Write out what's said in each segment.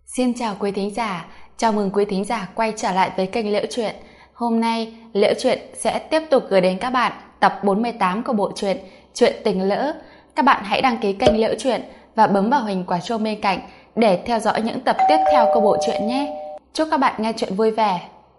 Xin chào quý thính giả, chào mừng quý thính giả quay trở lại với kênh Liễu Chuyện. Hôm nay, Liễu Chuyện sẽ tiếp tục gửi đến các bạn tập 48 của bộ truyện Chuyện Tình Lữ. Các bạn hãy đăng ký kênh Liễu Chuyện và bấm vào hình quả chuông bên cạnh để theo dõi những tập tiếp theo của bộ truyện nhé. Chúc các bạn nghe chuyện vui vẻ.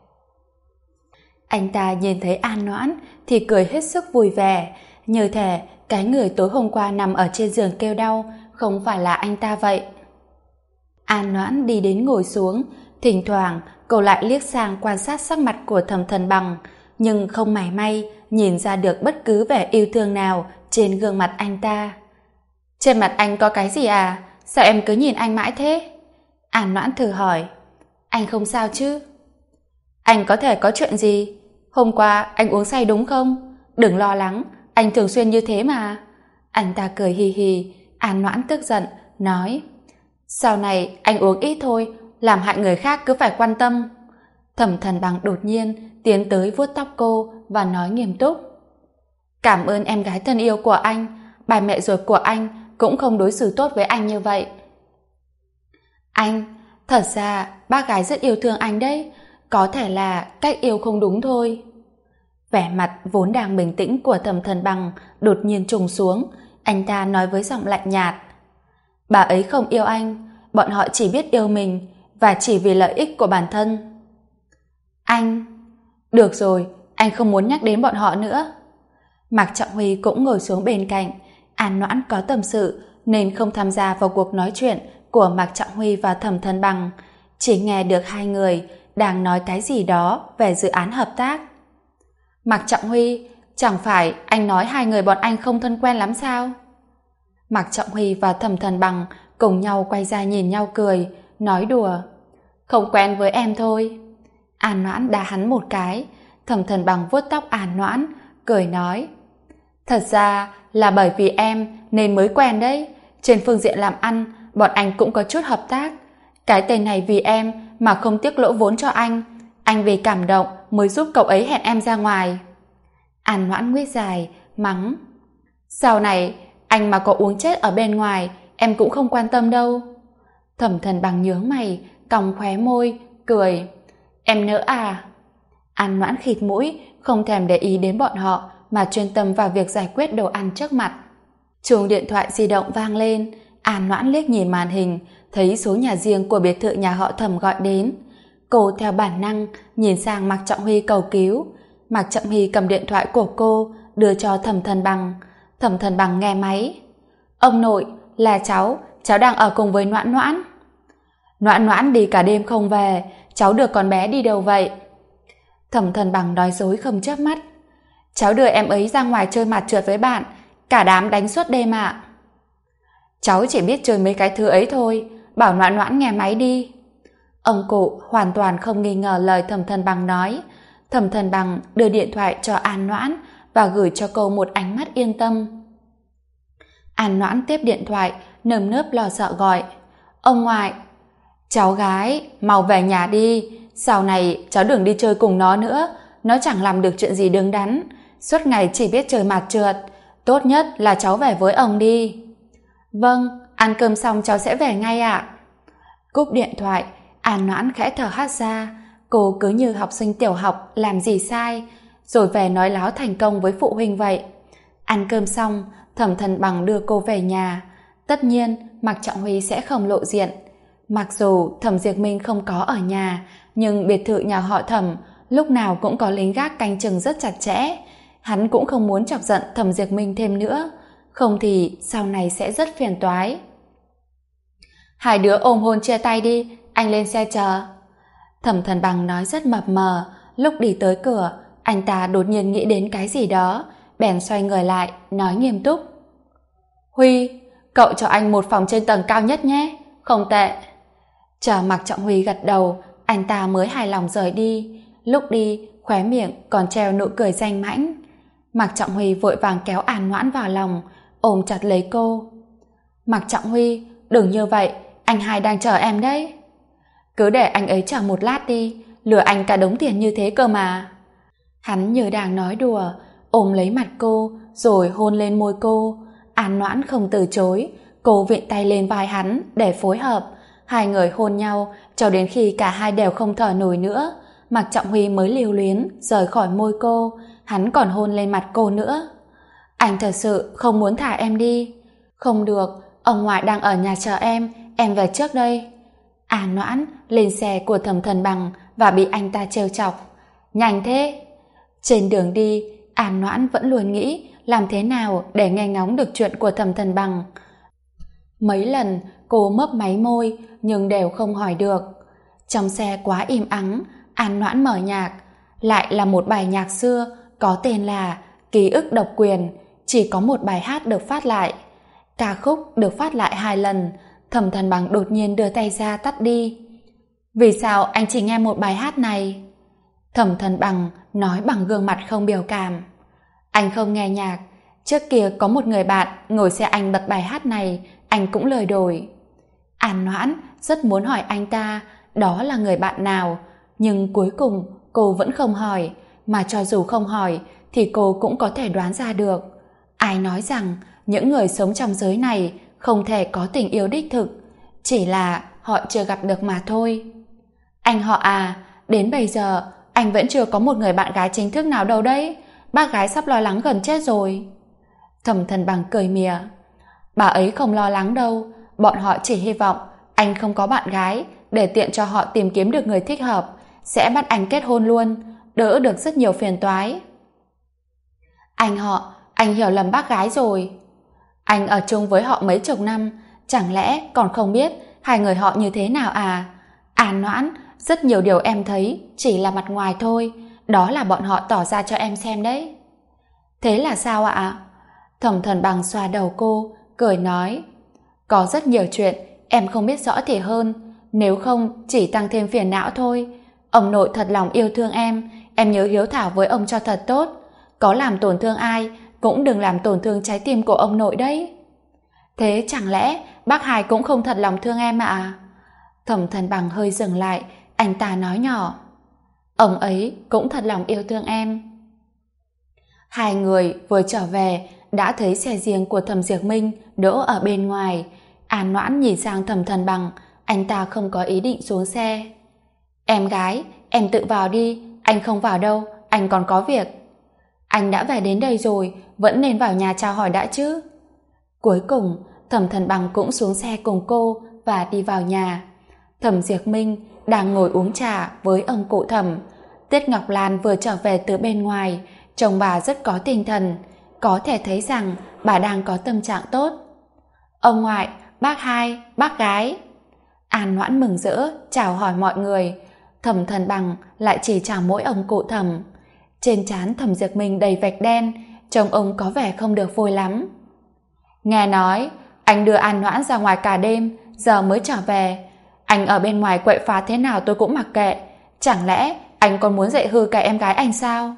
Anh ta nhìn thấy An Noãn thì cười hết sức vui vẻ, như thể cái người tối hôm qua nằm ở trên giường kêu đau không phải là anh ta vậy. An Noãn đi đến ngồi xuống, thỉnh thoảng cô lại liếc sang quan sát sắc mặt của Thẩm Thần Bằng, nhưng không mảy may nhìn ra được bất cứ vẻ yêu thương nào trên gương mặt anh ta. Trên mặt anh có cái gì à? Sao em cứ nhìn anh mãi thế? An Noãn thử hỏi. Anh không sao chứ? Anh có thể có chuyện gì? Hôm qua anh uống say đúng không? Đừng lo lắng, anh thường xuyên như thế mà. Anh ta cười hì hì. An Noãn tức giận, nói: Sau này anh uống ít thôi, làm hại người khác cứ phải quan tâm. Thẩm Thần Bằng đột nhiên tiến tới vuốt tóc cô và nói nghiêm túc: Cảm ơn em gái thân yêu của anh, bà mẹ ruột của anh cũng không đối xử tốt với anh như vậy. Anh, thật ra bác gái rất yêu thương anh đấy, có thể là cách yêu không đúng thôi. Vẻ mặt vốn đang bình tĩnh của Thẩm Thần Bằng đột nhiên trùng xuống, anh ta nói với giọng lạnh nhạt: Bà ấy không yêu anh, bọn họ chỉ biết yêu mình và chỉ vì lợi ích của bản thân. Anh... Được rồi, anh không muốn nhắc đến bọn họ nữa. Mạc Trọng Huy cũng ngồi xuống bên cạnh. An Noãn có tâm sự nên không tham gia vào cuộc nói chuyện của Mạc Trọng Huy và Thẩm Thần Bằng, chỉ nghe được hai người đang nói cái gì đó về dự án hợp tác. Mạc Trọng Huy, chẳng phải anh nói hai người bọn anh không thân quen lắm sao? Mạc Trọng Huy và Thẩm Thần Bằng cùng nhau quay ra nhìn nhau cười, nói đùa: Không quen với em thôi. An Noãn đá hắn một cái. Thẩm Thần Bằng vuốt tóc An Noãn, cười nói: Thật ra là bởi vì em nên mới quen đấy. Trên phương diện làm ăn, bọn anh cũng có chút hợp tác. Cái tên này vì em mà không tiếc lỗ vốn cho anh vì cảm động mới giúp cậu ấy hẹn em ra ngoài. An Noãn nguyết dài, mắng: Sau này anh mà có uống chết ở bên ngoài, em cũng không quan tâm đâu. Thẩm Thần Bằng nhướng mày, cong khóe môi, cười: Em nỡ à? An Noãn khịt mũi, không thèm để ý đến bọn họ mà chuyên tâm vào việc giải quyết đồ ăn trước mặt. Chuông điện thoại di động vang lên. An Noãn liếc nhìn màn hình, thấy số nhà riêng của biệt thự nhà họ Thẩm gọi đến. Cô theo bản năng nhìn sang Mạc Trọng Huy cầu cứu. Mạc Trọng Huy cầm điện thoại của cô đưa cho Thẩm Thần Bằng. Thẩm Thần Bằng nghe máy: Ông nội, là cháu đang ở cùng với Noãn Noãn. Noãn Noãn đi cả đêm không về, cháu đưa con bé đi đâu vậy? Thẩm Thần Bằng nói dối không chớp mắt: Cháu đưa em ấy ra ngoài chơi mặt trượt với bạn, cả đám đánh suốt đêm ạ. Cháu chỉ biết chơi mấy cái thứ ấy thôi, bảo Noãn Noãn nghe máy đi. Ông cụ hoàn toàn không nghi ngờ lời Thẩm Thần Bằng nói. Thẩm Thần Bằng đưa điện thoại cho An Noãn và gửi cho cô một ánh mắt yên tâm. An Noãn tiếp điện thoại, nơm nớp lo sợ gọi: Ông ngoại. Cháu gái, mau về nhà đi, sau này cháu đừng đi chơi cùng nó nữa, nó chẳng làm được chuyện gì đứng đắn, suốt ngày chỉ biết chơi mặt trượt, tốt nhất là cháu về với ông đi. Vâng, ăn cơm xong cháu sẽ về ngay ạ. Cúp điện thoại, An Noãn khẽ thở hắt ra. Cô cứ như học sinh tiểu học làm gì sai, rồi về nói láo thành công với phụ huynh vậy. Ăn cơm xong, Thẩm Thần Bằng đưa cô về nhà. Tất nhiên, Mạc Trọng Huy sẽ không lộ diện. Mặc dù Thẩm Diệp Minh không có ở nhà, nhưng biệt thự nhà họ Thẩm lúc nào cũng có lính gác canh chừng rất chặt chẽ. Hắn cũng không muốn chọc giận Thẩm Diệp Minh thêm nữa, không thì sau này sẽ rất phiền toái. Hai đứa ôm hôn chia tay đi, anh lên xe chờ. Thẩm Thần Bằng nói rất mập mờ. Lúc đi tới cửa, anh ta đột nhiên nghĩ đến cái gì đó, bèn xoay người lại, nói nghiêm túc: Huy, cậu cho anh một phòng trên tầng cao nhất nhé, không tệ. Chờ Mạc Trọng Huy gật đầu, anh ta mới hài lòng rời đi. Lúc đi, khóe miệng còn treo nụ cười danh mãnh. Mạc Trọng Huy vội vàng kéo An Noãn vào lòng, ôm chặt lấy cô. Mạc Trọng Huy, đừng như vậy, anh hai đang chờ em đấy. Cứ để anh ấy chờ một lát đi, lừa anh cả đống tiền như thế cơ mà. Hắn như đang nói đùa, ôm lấy mặt cô rồi hôn lên môi cô. An Noãn không từ chối, cô vịn tay lên vai hắn để phối hợp. hai người hôn nhau cho đến khi cả hai đều không thở nổi nữa. Mạc Trọng Huy mới lưu luyến rời khỏi môi cô, hắn còn hôn lên mặt cô nữa. Anh thật sự không muốn thả em đi. Không được, ông ngoại đang ở nhà chờ em về trước đây. Noãn lên xe của Thẩm Thần Bằng và bị anh ta trêu chọc. Nhanh thế! Trên đường đi, Noãn vẫn luôn nghĩ làm thế nào để nghe ngóng được chuyện của Thẩm Thần Bằng. Mấy lần cô mấp máy môi nhưng đều không hỏi được. Trong xe quá im ắng, Noãn mở nhạc, lại là một bài nhạc xưa có tên là Ký ức độc quyền, chỉ có một bài hát được phát lại. Ca khúc được phát lại 2 lần, Thẩm Thần Bằng đột nhiên đưa tay ra tắt đi. Vì sao anh chỉ nghe một bài hát này? Thẩm Thần Bằng nói bằng gương mặt không biểu cảm. Anh không nghe nhạc, trước kia có một người bạn ngồi xe anh bật bài hát này, anh cũng lời đổi. Noãn rất muốn hỏi anh ta đó là người bạn nào, nhưng cuối cùng cô vẫn không hỏi, mà cho dù không hỏi thì cô cũng có thể đoán ra được. Ai nói rằng những người sống trong giới này không thể có tình yêu đích thực, chỉ là họ chưa gặp được mà thôi. Anh họ à, đến bây giờ anh vẫn chưa có một người bạn gái chính thức nào đâu đấy, bác gái sắp lo lắng gần chết rồi. Thẩm Thần Bằng cười mỉa. Bà ấy không lo lắng đâu, bọn họ chỉ hy vọng anh không có bạn gái để tiện cho họ tìm kiếm được người thích hợp, sẽ bắt anh kết hôn luôn, đỡ được rất nhiều phiền toái. Anh hiểu lầm bác gái rồi. Anh ở chung với họ mấy chục năm, chẳng lẽ còn không biết hai người họ như thế nào à? Noãn, rất nhiều điều em thấy chỉ là mặt ngoài thôi, đó là bọn họ tỏ ra cho em xem đấy. Thế là sao ạ? Thẩm Thần Bằng xoa đầu cô, cười nói. Có rất nhiều chuyện em không biết rõ thì hơn, nếu không chỉ tăng thêm phiền não thôi. Ông nội thật lòng yêu thương em nhớ hiếu thảo với ông cho thật tốt. Có làm tổn thương ai cũng đừng làm tổn thương trái tim của ông nội đấy. Thế chẳng lẽ bác Hai cũng không thật lòng thương em ạ? Thẩm Thần Bằng hơi dừng lại, anh ta nói nhỏ. Ông ấy cũng thật lòng yêu thương em. Hai người vừa trở về đã thấy xe riêng của Thẩm Diệp Minh đỗ ở bên ngoài. Noãn nhìn sang Thẩm Thần Bằng, anh ta không có ý định xuống xe. Em gái, em tự vào đi, anh không vào đâu, anh còn có việc. Anh đã về đến đây rồi, vẫn nên vào nhà chào hỏi đã chứ. Cuối cùng, Thẩm Thần Bằng cũng xuống xe cùng cô và đi vào nhà. Thẩm Diệp Minh đang ngồi uống trà với ông cụ Thẩm. Tiết Ngọc Lan vừa trở về từ bên ngoài, trông bà rất có tinh thần, có thể thấy rằng bà đang có tâm trạng tốt. Ông ngoại, bác Hai, bác gái. Noãn mừng rỡ chào hỏi mọi người. Thẩm Thần Bằng lại chỉ chào mỗi ông cụ Thẩm. Trên trán Thẩm Diệp Minh đầy vạch đen, trông ông có vẻ không được vui lắm. Nghe nói anh đưa Noãn ra ngoài cả đêm, giờ mới trở về. Anh ở bên ngoài quậy phá thế nào tôi cũng mặc kệ, chẳng lẽ anh còn muốn dạy hư cả em gái anh sao?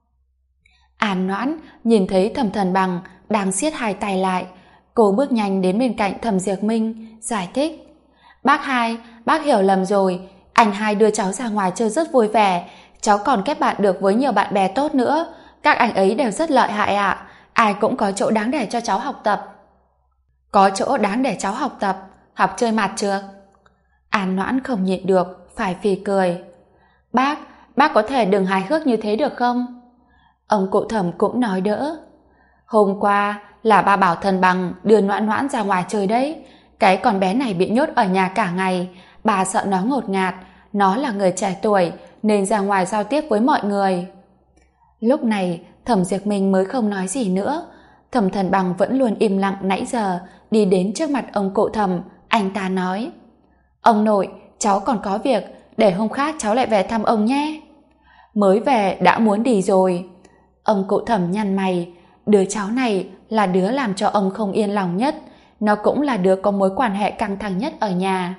Noãn nhìn thấy Thẩm Thần Bằng đang siết hai tay lại, cô bước nhanh đến bên cạnh Thẩm Diệp Minh giải thích. Bác Hai, bác hiểu lầm rồi, anh Hai đưa cháu ra ngoài chơi rất vui vẻ, cháu còn kết bạn được với nhiều bạn bè tốt nữa, các anh ấy đều rất lợi hại ạ, ai cũng có chỗ đáng để cho cháu học tập. Có chỗ đáng để cháu học tập, học chơi mặt trược. Noãn không nhịn được phải phì cười. Bác có thể đừng hài hước như thế được không? Ông cụ Thẩm cũng nói đỡ. Hôm qua là ba bảo Thần Bằng đưa Noãn ra ngoài chơi đấy, cái con bé này bị nhốt ở nhà cả ngày, bà sợ nó ngột ngạt, nó là người trẻ tuổi nên ra ngoài giao tiếp với mọi người. Lúc này Thẩm Diệp Minh mới không nói gì nữa. Thẩm Thần Bằng vẫn luôn im lặng nãy giờ, đi đến trước mặt ông cụ Thẩm, anh ta nói. Ông nội, cháu còn có việc, để hôm khác cháu lại về thăm ông nhé. Mới về đã muốn đi rồi. Ông cụ Thẩm nhăn mày, đứa cháu này là đứa làm cho ông không yên lòng nhất, nó cũng là đứa có mối quan hệ căng thẳng nhất ở nhà.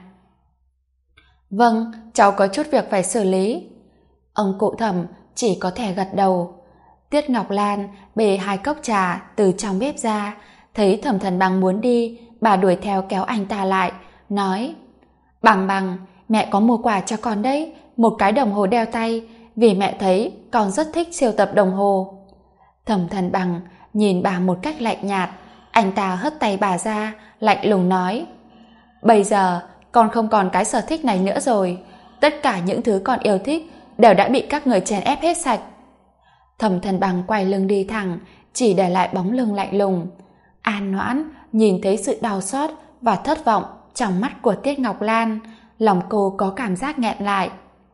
Vâng, cháu có chút việc phải xử lý. Ông cụ Thẩm chỉ có thể gật đầu. Tiết Ngọc Lan bê 2 cốc trà từ trong bếp ra, thấy Thẩm Thần Bằng muốn đi, bà đuổi theo kéo anh ta lại, nói. Bằng, mẹ có mua quà cho con đấy, một cái đồng hồ đeo tay, vì mẹ thấy con rất thích sưu tập đồng hồ. Thẩm Thần Bằng nhìn bà một cách lạnh nhạt, anh ta hất tay bà ra, lạnh lùng nói. Bây giờ con không còn cái sở thích này nữa rồi. Tất cả những thứ con yêu thích đều đã bị các người chèn ép hết sạch. Thẩm Thần Bằng quay lưng đi thẳng, chỉ để lại bóng lưng lạnh lùng. An Noãn nhìn thấy sự đau xót và thất vọng trong mắt của Tiết Ngọc Lan, lòng cô có cảm giác nghẹn lại.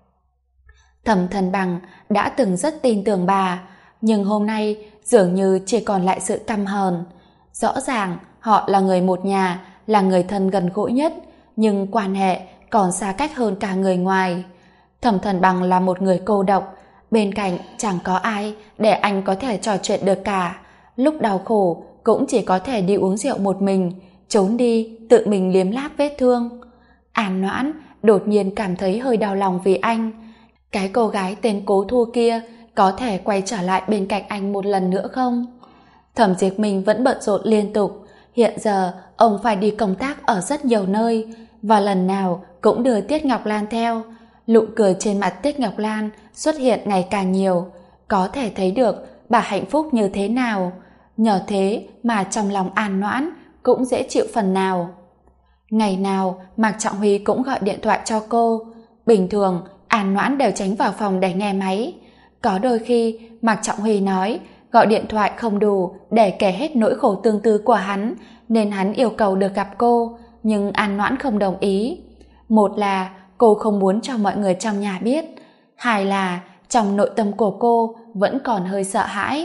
Thẩm Thần Bằng đã từng rất tin tưởng bà, nhưng hôm nay dường như chỉ còn lại sự căm hờn. Rõ ràng họ là người một nhà, là người thân gần gũi nhất, nhưng quan hệ còn xa cách hơn cả người ngoài. Thẩm Thần Bằng là một người cô độc, bên cạnh chẳng có ai để anh có thể trò chuyện được cả. Lúc đau khổ cũng chỉ có thể đi uống rượu một mình, trốn đi tự mình liếm láp vết thương. An Noãn đột nhiên cảm thấy hơi đau lòng vì anh. Cái cô gái tên Cố Thu kia có thể quay trở lại bên cạnh anh một lần nữa không? Thẩm Diệp Minh vẫn bận rộn liên tục. Hiện giờ ông phải đi công tác ở rất nhiều nơi, và lần nào cũng đưa Tiết Ngọc Lan theo. Nụ cười trên mặt Tiết Ngọc Lan xuất hiện ngày càng nhiều, có thể thấy được bà hạnh phúc như thế nào. Nhờ thế mà trong lòng An Noãn cũng dễ chịu phần nào. Ngày nào Mạc Trọng Huy cũng gọi điện thoại cho cô. Bình thường An Noãn đều tránh vào phòng để nghe máy. Có đôi khi Mạc Trọng Huy nói gọi điện thoại không đủ để kể hết nỗi khổ tương tư của hắn, nên hắn yêu cầu được gặp cô, nhưng An Noãn không đồng ý. Một là cô không muốn cho mọi người trong nhà biết, hai là trong nội tâm của cô vẫn còn hơi sợ hãi.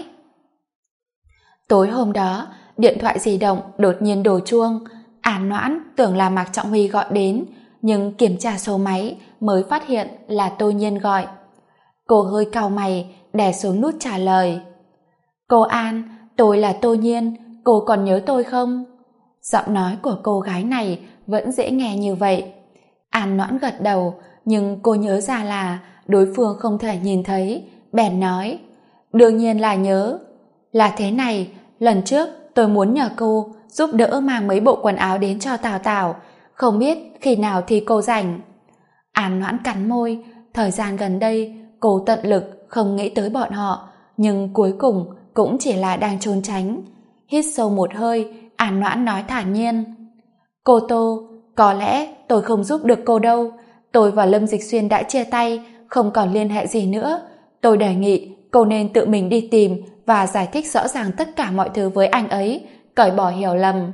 Tối hôm đó, điện thoại di động đột nhiên đổ chuông. An Noãn tưởng là Mạc Trọng Huy gọi đến, nhưng kiểm tra số máy mới phát hiện là Tô Nhiên gọi. Cô hơi cau mày, đè xuống nút trả lời. Cô An, tôi là Tô Nhiên, cô còn nhớ tôi không? Giọng nói của cô gái này vẫn dễ nghe như vậy. An Noãn gật đầu, nhưng cô nhớ ra là đối phương không thể nhìn thấy, bèn nói. Đương nhiên là nhớ. Là thế này, lần trước tôi muốn nhờ cô giúp đỡ mang mấy bộ quần áo đến cho Tào Tào, không biết khi nào thì cô rảnh. An Noãn cắn môi, thời gian gần đây cô tận lực không nghĩ tới bọn họ, nhưng cuối cùng cũng chỉ là đang trốn tránh. Hít sâu một hơi, An Noãn nói thản nhiên. Cô Tô, có lẽ tôi không giúp được cô đâu. Tôi và Lâm Dịch Xuyên đã chia tay, không còn liên hệ gì nữa. Tôi đề nghị cô nên tự mình đi tìm và giải thích rõ ràng tất cả mọi thứ với anh ấy, cởi bỏ hiểu lầm.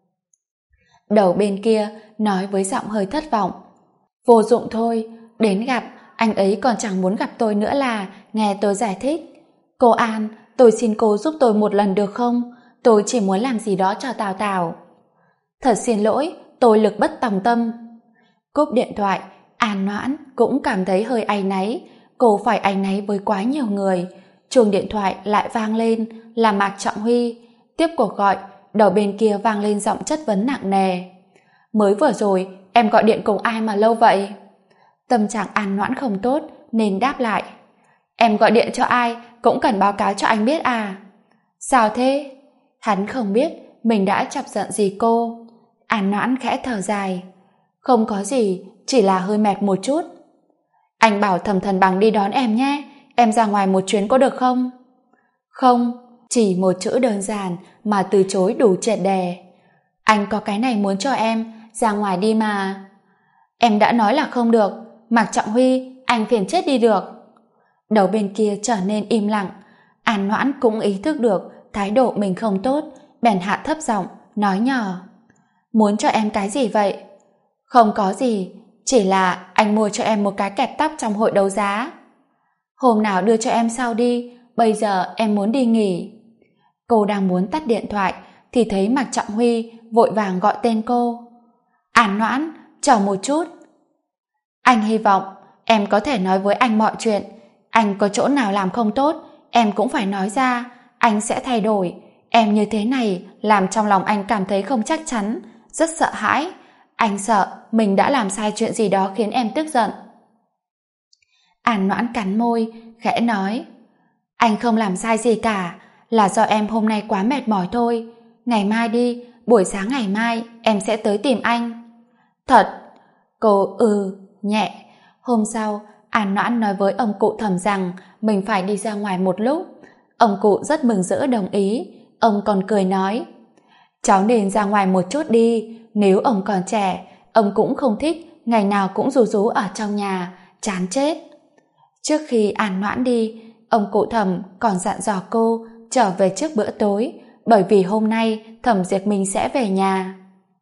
Đầu bên kia nói với giọng hơi thất vọng. Vô dụng thôi, đến gặp anh ấy còn chẳng muốn gặp tôi nữa là nghe tôi giải thích. Cô An, tôi xin cô giúp tôi một lần được không? Tôi chỉ muốn làm gì đó cho Tào Tào. Thật xin lỗi, tôi lực bất tòng tâm. Cúp điện thoại, An Noãn cũng cảm thấy hơi áy náy. Cô phải áy náy với quá nhiều người. Chuông điện thoại lại vang lên, là Mạc Trọng Huy. Tiếp cuộc gọi, đầu bên kia vang lên giọng chất vấn nặng nề. Mới vừa rồi em gọi điện cùng ai mà lâu vậy? Tâm trạng An Noãn không tốt nên đáp lại. Em gọi điện cho ai cũng cần báo cáo cho anh biết à? Sao thế? Hắn không biết mình đã chọc giận gì cô. An Noãn khẽ thở dài. Không có gì, chỉ là hơi mệt một chút. Anh bảo Thẩm Thần Bằng đi đón em nhé, em ra ngoài một chuyến có được không? Không, chỉ một chữ đơn giản mà từ chối đủ triệt đề. Anh có cái này muốn cho em, ra ngoài đi mà. Em đã nói là không được. Mạc Trọng Huy, anh phiền chết đi được. Đầu bên kia trở nên im lặng. An Noãn cũng ý thức được thái độ mình không tốt, bèn hạ thấp giọng nói nhỏ. Muốn cho em cái gì vậy? Không có gì, chỉ là anh mua cho em một cái kẹp tóc trong hội đấu giá. Hôm nào đưa cho em sau đi, bây giờ em muốn đi nghỉ. Cô đang muốn tắt điện thoại thì thấy Mạc Trọng Huy vội vàng gọi tên cô. An Noãn, chờ một chút. Anh hy vọng em có thể nói với anh mọi chuyện. Anh có chỗ nào làm không tốt, em cũng phải nói ra, anh sẽ thay đổi. Em như thế này làm trong lòng anh cảm thấy không chắc chắn, rất sợ hãi. Anh sợ mình đã làm sai chuyện gì đó khiến em tức giận. An Noãn cắn môi, khẽ nói. Anh không làm sai gì cả, là do em hôm nay quá mệt mỏi thôi. Ngày mai đi, buổi sáng ngày mai em sẽ tới tìm anh. Thật? Cô nhẹ. Hôm sau, An Noãn nói với ông cụ Thẩm rằng mình phải đi ra ngoài một lúc. Ông cụ rất mừng rỡ đồng ý. Ông còn cười nói, cháu nên ra ngoài một chút đi, nếu ông còn trẻ, ông cũng không thích ngày nào cũng rú rú ở trong nhà, chán chết. Trước khi An Noãn đi, ông cụ Thẩm còn dặn dò cô trở về trước bữa tối, bởi vì hôm nay Thẩm Diệp Minh sẽ về nhà.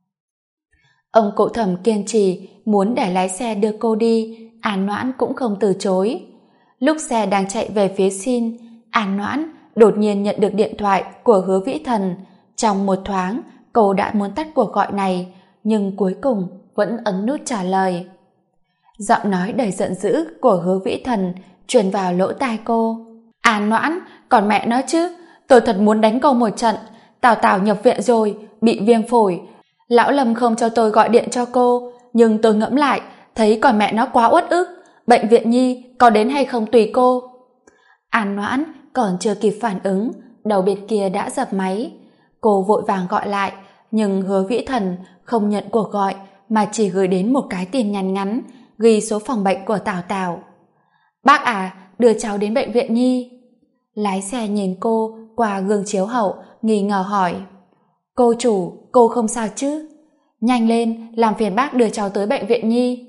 Ông cụ Thẩm kiên trì muốn để lái xe đưa cô đi, An Noãn cũng không từ chối. Lúc xe đang chạy về phía Xin, An Noãn đột nhiên nhận được điện thoại của Hứa Vĩ Thần. Trong một thoáng, cô đã muốn tắt cuộc gọi này, nhưng cuối cùng vẫn ấn nút trả lời. Giọng nói đầy giận dữ của Hứa Vĩ Thần truyền vào lỗ tai cô. An Noãn, còn mẹ nói chứ, tôi thật muốn đánh cô một trận. Tào Tào nhập viện rồi, bị viêm phổi. Lão Lâm không cho tôi gọi điện cho cô, nhưng tôi ngẫm lại, thấy còn mẹ nó quá uất ức. Bệnh viện Nhi có đến hay không tùy cô. An Noãn còn chưa kịp phản ứng, đầu bên kia đã dập máy. Cô vội vàng gọi lại, nhưng Hứa Vĩ Thần không nhận cuộc gọi mà chỉ gửi đến một cái tin nhắn ngắn ghi số phòng bệnh của Tào Tào. Bác à, đưa cháu đến bệnh viện Nhi. Lái xe nhìn cô qua gương chiếu hậu, nghi ngờ hỏi. Cô chủ, cô không sao chứ? Nhanh lên, làm phiền bác đưa cháu tới bệnh viện Nhi.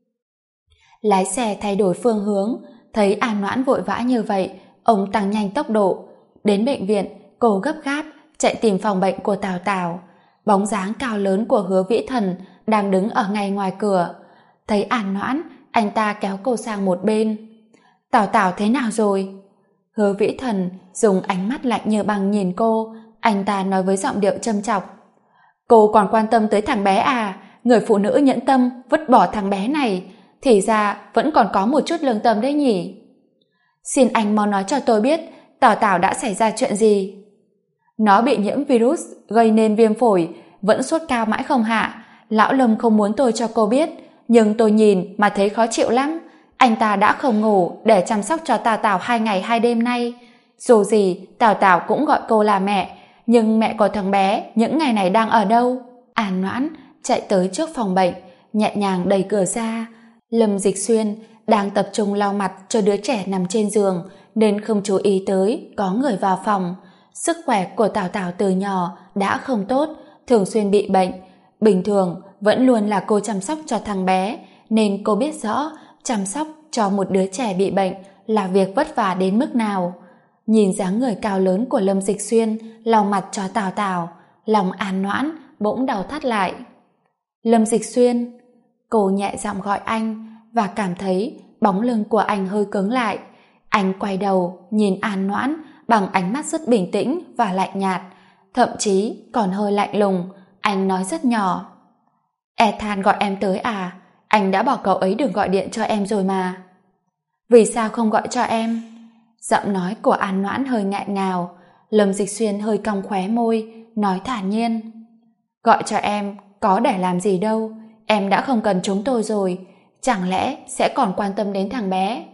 Lái xe thay đổi phương hướng, thấy An Noãn vội vã như vậy, ông tăng nhanh tốc độ. Đến bệnh viện, cô gấp gáp chạy tìm phòng bệnh của Tào Tào. Bóng dáng cao lớn của Hứa Vĩ Thần đang đứng ở ngay ngoài cửa. Thấy An Noãn, anh ta kéo cô sang một bên. Tào Tào thế nào rồi? Hứa Vĩ Thần dùng ánh mắt lạnh như băng nhìn cô. Anh ta nói với giọng điệu châm chọc. Cô còn quan tâm tới thằng bé à? Người phụ nữ nhẫn tâm vứt bỏ thằng bé này, thì ra vẫn còn có một chút lương tâm đấy nhỉ. Xin anh mau nói cho tôi biết Tào Tào đã xảy ra chuyện gì. Nó bị nhiễm virus gây nên viêm phổi, vẫn sốt cao mãi không hạ. Lão Lâm không muốn tôi cho cô biết, nhưng tôi nhìn mà thấy khó chịu lắm. Anh ta đã không ngủ để chăm sóc cho Tào Tào 2 ngày 2 đêm nay. Dù gì Tào Tào cũng gọi cô là mẹ, nhưng mẹ của thằng bé những ngày này đang ở đâu? An Noãn chạy tới trước phòng bệnh, nhẹ nhàng đẩy cửa ra. Lâm Dịch Xuyên đang tập trung lau mặt cho đứa trẻ nằm trên giường, nên không chú ý tới có người vào phòng. Sức khỏe của Tào Tào từ nhỏ đã không tốt, thường xuyên bị bệnh. Bình thường vẫn luôn là cô chăm sóc cho thằng bé, nên cô biết rõ chăm sóc cho một đứa trẻ bị bệnh là việc vất vả đến mức nào. Nhìn dáng người cao lớn của Lâm Dịch Xuyên lau mặt cho Tào Tào, lòng An Noãn bỗng đau thắt lại. Lâm Dịch Xuyên. Cô nhẹ giọng gọi anh và cảm thấy bóng lưng của anh hơi cứng lại. Anh quay đầu nhìn An Noãn bằng ánh mắt rất bình tĩnh và lạnh nhạt, thậm chí còn hơi lạnh lùng. Anh nói rất nhỏ. Ethan gọi em tới à? Anh đã bảo cậu ấy đừng gọi điện cho em rồi mà. Vì sao không gọi cho em? Giọng nói của An Noãn hơi ngại ngào. Lâm Dịch Xuyên hơi cong khóe môi, nói thản nhiên. Gọi cho em có để làm gì đâu, em đã không cần chúng tôi rồi, chẳng lẽ sẽ còn quan tâm đến thằng bé?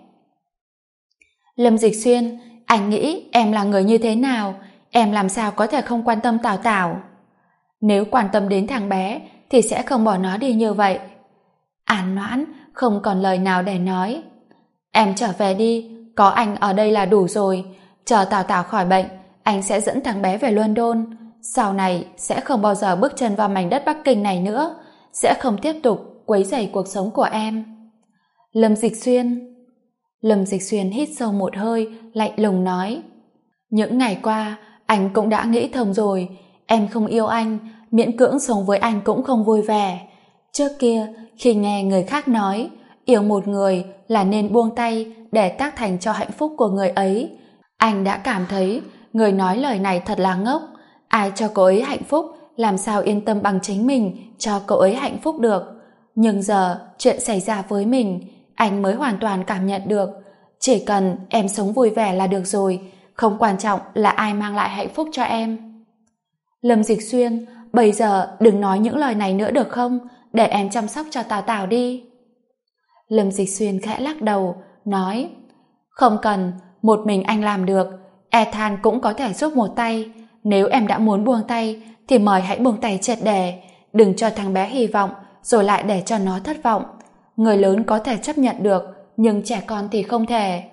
Lâm Dịch Xuyên, anh nghĩ em là người như thế nào? Em làm sao có thể không quan tâm Tào Tào? Nếu quan tâm đến thằng bé thì sẽ không bỏ nó đi như vậy. An Noãn không còn lời nào để nói. Em trở về đi, có anh ở đây là đủ rồi. Chờ Tào Tào khỏi bệnh, anh sẽ dẫn thằng bé về London. Sau này sẽ không bao giờ bước chân vào mảnh đất Bắc Kinh này nữa, sẽ không tiếp tục quấy rầy cuộc sống của em. Lâm Dịch Xuyên. Lâm Dịch Xuyên hít sâu một hơi, lạnh lùng nói. Những ngày qua, anh cũng đã nghĩ thông rồi. Em không yêu anh, miễn cưỡng sống với anh cũng không vui vẻ. Trước kia, khi nghe người khác nói, yêu một người là nên buông tay để tác thành cho hạnh phúc của người ấy, anh đã cảm thấy người nói lời này thật là ngốc. Ai cho cậu ấy hạnh phúc, làm sao yên tâm bằng chính mình cho cậu ấy hạnh phúc được. Nhưng giờ, chuyện xảy ra với mình, anh mới hoàn toàn cảm nhận được. Chỉ cần em sống vui vẻ là được rồi, không quan trọng là ai mang lại hạnh phúc cho em. Lâm Dịch Xuyên, bây giờ đừng nói những lời này nữa được không? Để em chăm sóc cho Tào Tào đi. Lâm Dịch Xuyên khẽ lắc đầu, nói. Không cần, một mình anh làm được. Ethan cũng có thể giúp một tay. Nếu em đã muốn buông tay thì mời hãy buông tay triệt để. Đừng cho thằng bé hy vọng rồi lại để cho nó thất vọng. Người lớn có thể chấp nhận được, nhưng trẻ con thì không thể.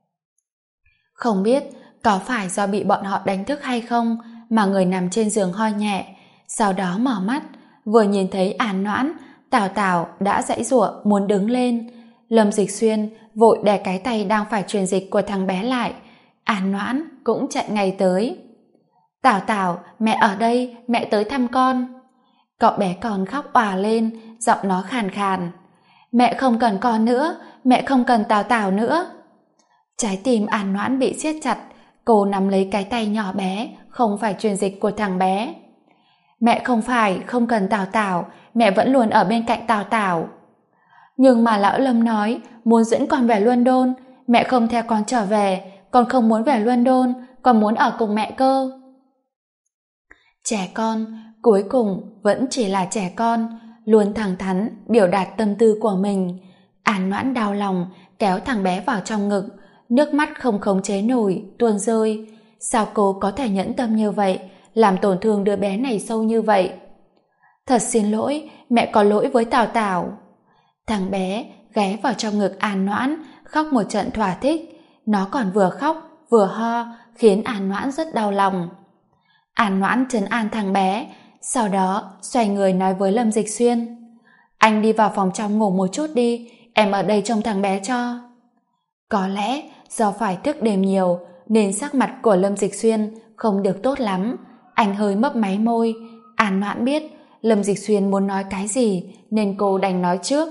Không biết có phải do bị bọn họ đánh thức hay không mà người nằm trên giường ho nhẹ, sau đó mở mắt, vừa nhìn thấy An Noãn, Tào Tào đã giãy giụa muốn đứng lên. Lâm Dịch Xuyên vội đè cái tay đang phải truyền dịch của thằng bé lại. An Noãn cũng chạy ngay tới. Tào Tào, mẹ ở đây, mẹ tới thăm con. Cậu bé còn khóc òa lên, giọng nó khàn khàn. Mẹ không cần con nữa, mẹ không cần Tào Tào nữa. Trái tim An Noãn bị siết chặt, cô nắm lấy cái tay nhỏ bé, không phải truyền dịch của thằng bé. Mẹ không phải không cần Tào Tào, mẹ vẫn luôn ở bên cạnh Tào Tào. Nhưng mà lão Lâm nói muốn dẫn con về London, mẹ không theo con trở về, con không muốn về London, con muốn ở cùng mẹ cơ. Trẻ con, cuối cùng vẫn chỉ là trẻ con, luôn thẳng thắn biểu đạt tâm tư của mình. An Noãn đau lòng kéo thằng bé vào trong ngực, nước mắt không khống chế nổi tuôn rơi. Sao cô có thể nhẫn tâm như vậy, làm tổn thương đứa bé này sâu như vậy? Thật xin lỗi, mẹ có lỗi với Tào Tào. Thằng bé ghé vào trong ngực An Noãn, khóc một trận thỏa thích. Nó còn vừa khóc vừa ho, khiến An Noãn rất đau lòng. An Noãn trấn an thằng bé, sau đó xoay người nói với Lâm Dịch Xuyên. Anh đi vào phòng trong ngủ một chút đi, em ở đây trông thằng bé cho. Có lẽ do phải thức đêm nhiều nên sắc mặt của Lâm Dịch Xuyên không được tốt lắm. Anh hơi mấp máy môi. An Noãn biết Lâm Dịch Xuyên muốn nói cái gì nên cô đành nói trước.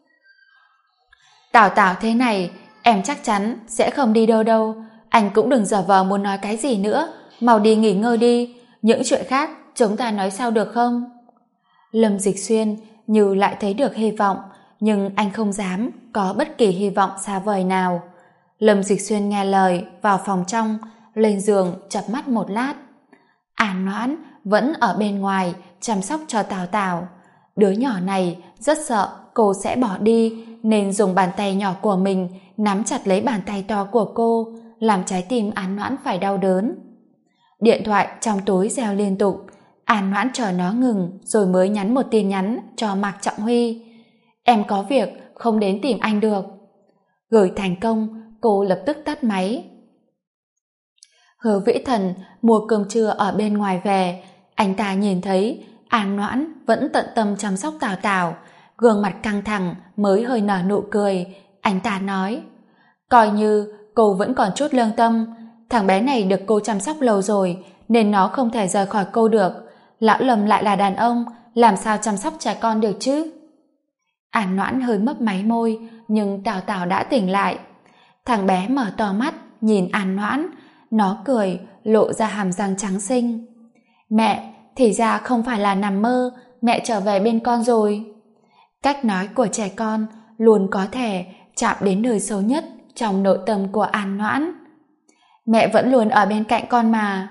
Tào Tào thế này, em chắc chắn sẽ không đi đâu đâu. Anh cũng đừng giả vờ muốn nói cái gì nữa, mau đi nghỉ ngơi đi. Những chuyện khác chúng ta nói sau được không? Lâm Dịch Xuyên như lại thấy được hy vọng, nhưng anh không dám có bất kỳ hy vọng xa vời nào. Lâm Dịch Xuyên nghe lời vào phòng trong, lên giường chợp mắt một lát. An Noãn vẫn ở bên ngoài chăm sóc cho Tào Tào. Đứa nhỏ này rất sợ cô sẽ bỏ đi, nên dùng bàn tay nhỏ của mình nắm chặt lấy bàn tay to của cô, làm trái tim An Noãn phải đau đớn. Điện thoại trong túi reo liên tục. An Noãn chờ nó ngừng rồi mới nhắn một tin nhắn cho Mạc Trọng Huy. Em có việc không đến tìm anh được. Gửi thành công, cô lập tức tắt máy. Hứa Vĩ Thần mua cơm trưa ở bên ngoài về. Anh ta nhìn thấy An Noãn vẫn tận tâm chăm sóc Tào Tào, gương mặt căng thẳng mới hơi nở nụ cười. Anh ta nói, coi như cô vẫn còn chút lương tâm. Thằng bé này được cô chăm sóc lâu rồi nên nó không thể rời khỏi cô được. Lão Lâm lại là đàn ông, làm sao chăm sóc trẻ con được chứ? An Noãn hơi mấp máy môi, nhưng Tào Tào đã tỉnh lại. Thằng bé mở to mắt nhìn An Noãn, nó cười lộ ra hàm răng trắng xinh. Mẹ, thì ra không phải là nằm mơ, mẹ trở về bên con rồi. Cách nói của trẻ con luôn có thể chạm đến nơi sâu nhất trong nội tâm của An Noãn. Mẹ vẫn luôn ở bên cạnh con mà.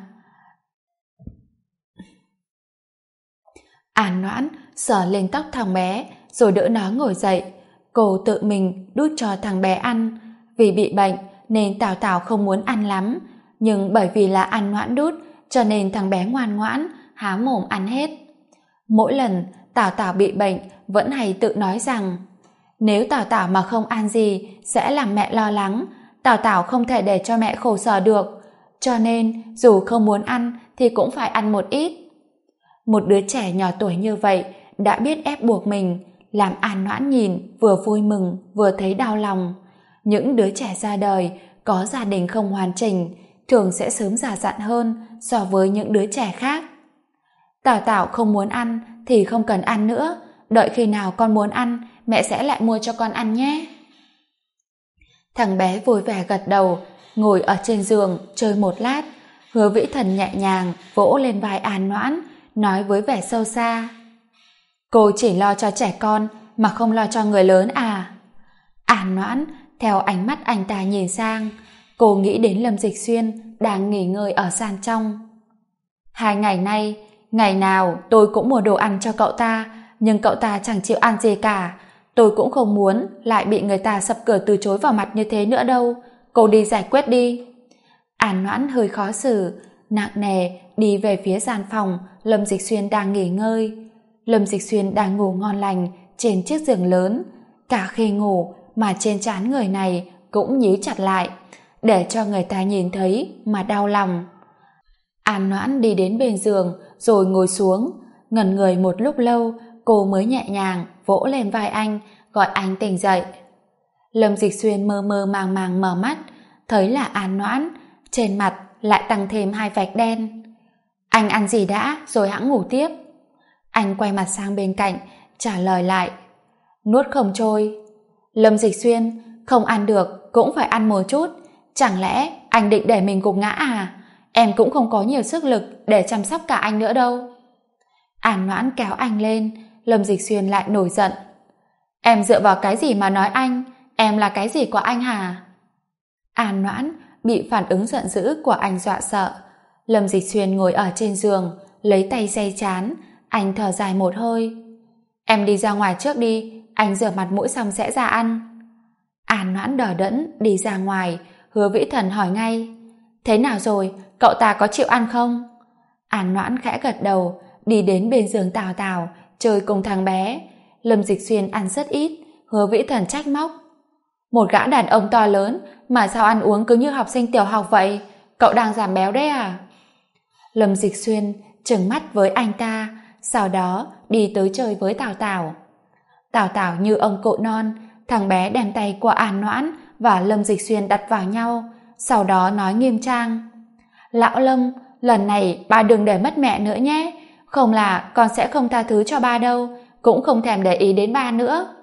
An Noãn sờ lên tóc thằng bé rồi đỡ nó ngồi dậy. Cô tự mình đút cho thằng bé ăn. Vì bị bệnh nên Tào Tào không muốn ăn lắm, nhưng bởi vì là An Noãn đút cho nên thằng bé ngoan ngoãn há mồm ăn hết. Mỗi lần Tào Tào bị bệnh vẫn hay tự nói rằng nếu Tào Tào mà không ăn gì sẽ làm mẹ lo lắng, Tào Tào không thể để cho mẹ khổ sở được, cho nên dù không muốn ăn thì cũng phải ăn một ít. Một đứa trẻ nhỏ tuổi như vậy đã biết ép buộc mình, làm An Noãn nhìn vừa vui mừng vừa thấy đau lòng. Những đứa trẻ ra đời có gia đình không hoàn chỉnh thường sẽ sớm già dặn hơn so với những đứa trẻ khác. Tào Tào không muốn ăn thì không cần ăn nữa, đợi khi nào con muốn ăn mẹ sẽ lại mua cho con ăn nhé. Thằng bé vui vẻ gật đầu, ngồi ở trên giường chơi một lát. Hứa Vĩ Thần nhẹ nhàng vỗ lên vai An Noãn, nói với vẻ sâu xa, cô chỉ lo cho trẻ con mà không lo cho người lớn à? An Noãn theo ánh mắt anh ta nhìn sang, cô nghĩ đến Lâm Dịch Xuyên đang nghỉ ngơi ở gian trong. 2 ngày nay, ngày nào tôi cũng mua đồ ăn cho cậu ta, nhưng cậu ta chẳng chịu ăn gì cả. Tôi cũng không muốn lại bị người ta sập cửa từ chối vào mặt như thế nữa đâu. Cô đi giải quyết đi. An Noãn hơi khó xử, nặng nề đi về phía gian phòng Lâm Dịch Xuyên đang nghỉ ngơi. Lâm Dịch Xuyên đang ngủ ngon lành trên chiếc giường lớn. Cả khi ngủ mà trên trán người này cũng nhíu chặt lại, để cho người ta nhìn thấy mà đau lòng. An Noãn đi đến bên giường rồi ngồi xuống, ngẩn người một lúc lâu, cô mới nhẹ nhàng vỗ lên vai anh, gọi anh tỉnh dậy. Lâm Dịch Xuyên mơ mơ màng màng mở mắt, thấy là An Noãn, trên mặt lại tăng thêm 2 vạch đen. Anh ăn gì đã rồi hẵng ngủ tiếp. Anh quay mặt sang bên cạnh, trả lời lại. Nuốt không trôi. Lâm Dịch Xuyên, không ăn được cũng phải ăn một chút. Chẳng lẽ anh định để mình gục ngã à? Em cũng không có nhiều sức lực để chăm sóc cả anh nữa đâu. An Noãn kéo anh lên, Lâm Dịch Xuyên lại nổi giận. Em dựa vào cái gì mà nói anh? Em là cái gì của anh hả? An Noãn bị phản ứng giận dữ của anh dọa sợ. Lâm Dịch Xuyên ngồi ở trên giường, lấy tay day trán, anh thở dài một hơi. Em đi ra ngoài trước đi, anh rửa mặt mũi xong sẽ ra ăn. An Noãn đờ đẫn đi ra ngoài, Hứa Vĩ Thần hỏi ngay. Thế nào rồi, cậu ta có chịu ăn không? An Noãn khẽ gật đầu, đi đến bên giường Tào Tào, chơi cùng thằng bé. Lâm Dịch Xuyên ăn rất ít, Hứa Vĩ Thần trách móc. Một gã đàn ông to lớn mà sao ăn uống cứ như học sinh tiểu học vậy? Cậu đang giảm béo đấy à? Lâm Dịch Xuyên trừng mắt với anh ta, sau đó đi tới chơi với Tào Tào. Tào Tào như ông cụ non, thằng bé đem tay của An Noãn và Lâm Dịch Xuyên đặt vào nhau, sau đó nói nghiêm trang. Lão Lâm, lần này ba đừng để mất mẹ nữa nhé, không là con sẽ không tha thứ cho ba đâu, cũng không thèm để ý đến ba nữa.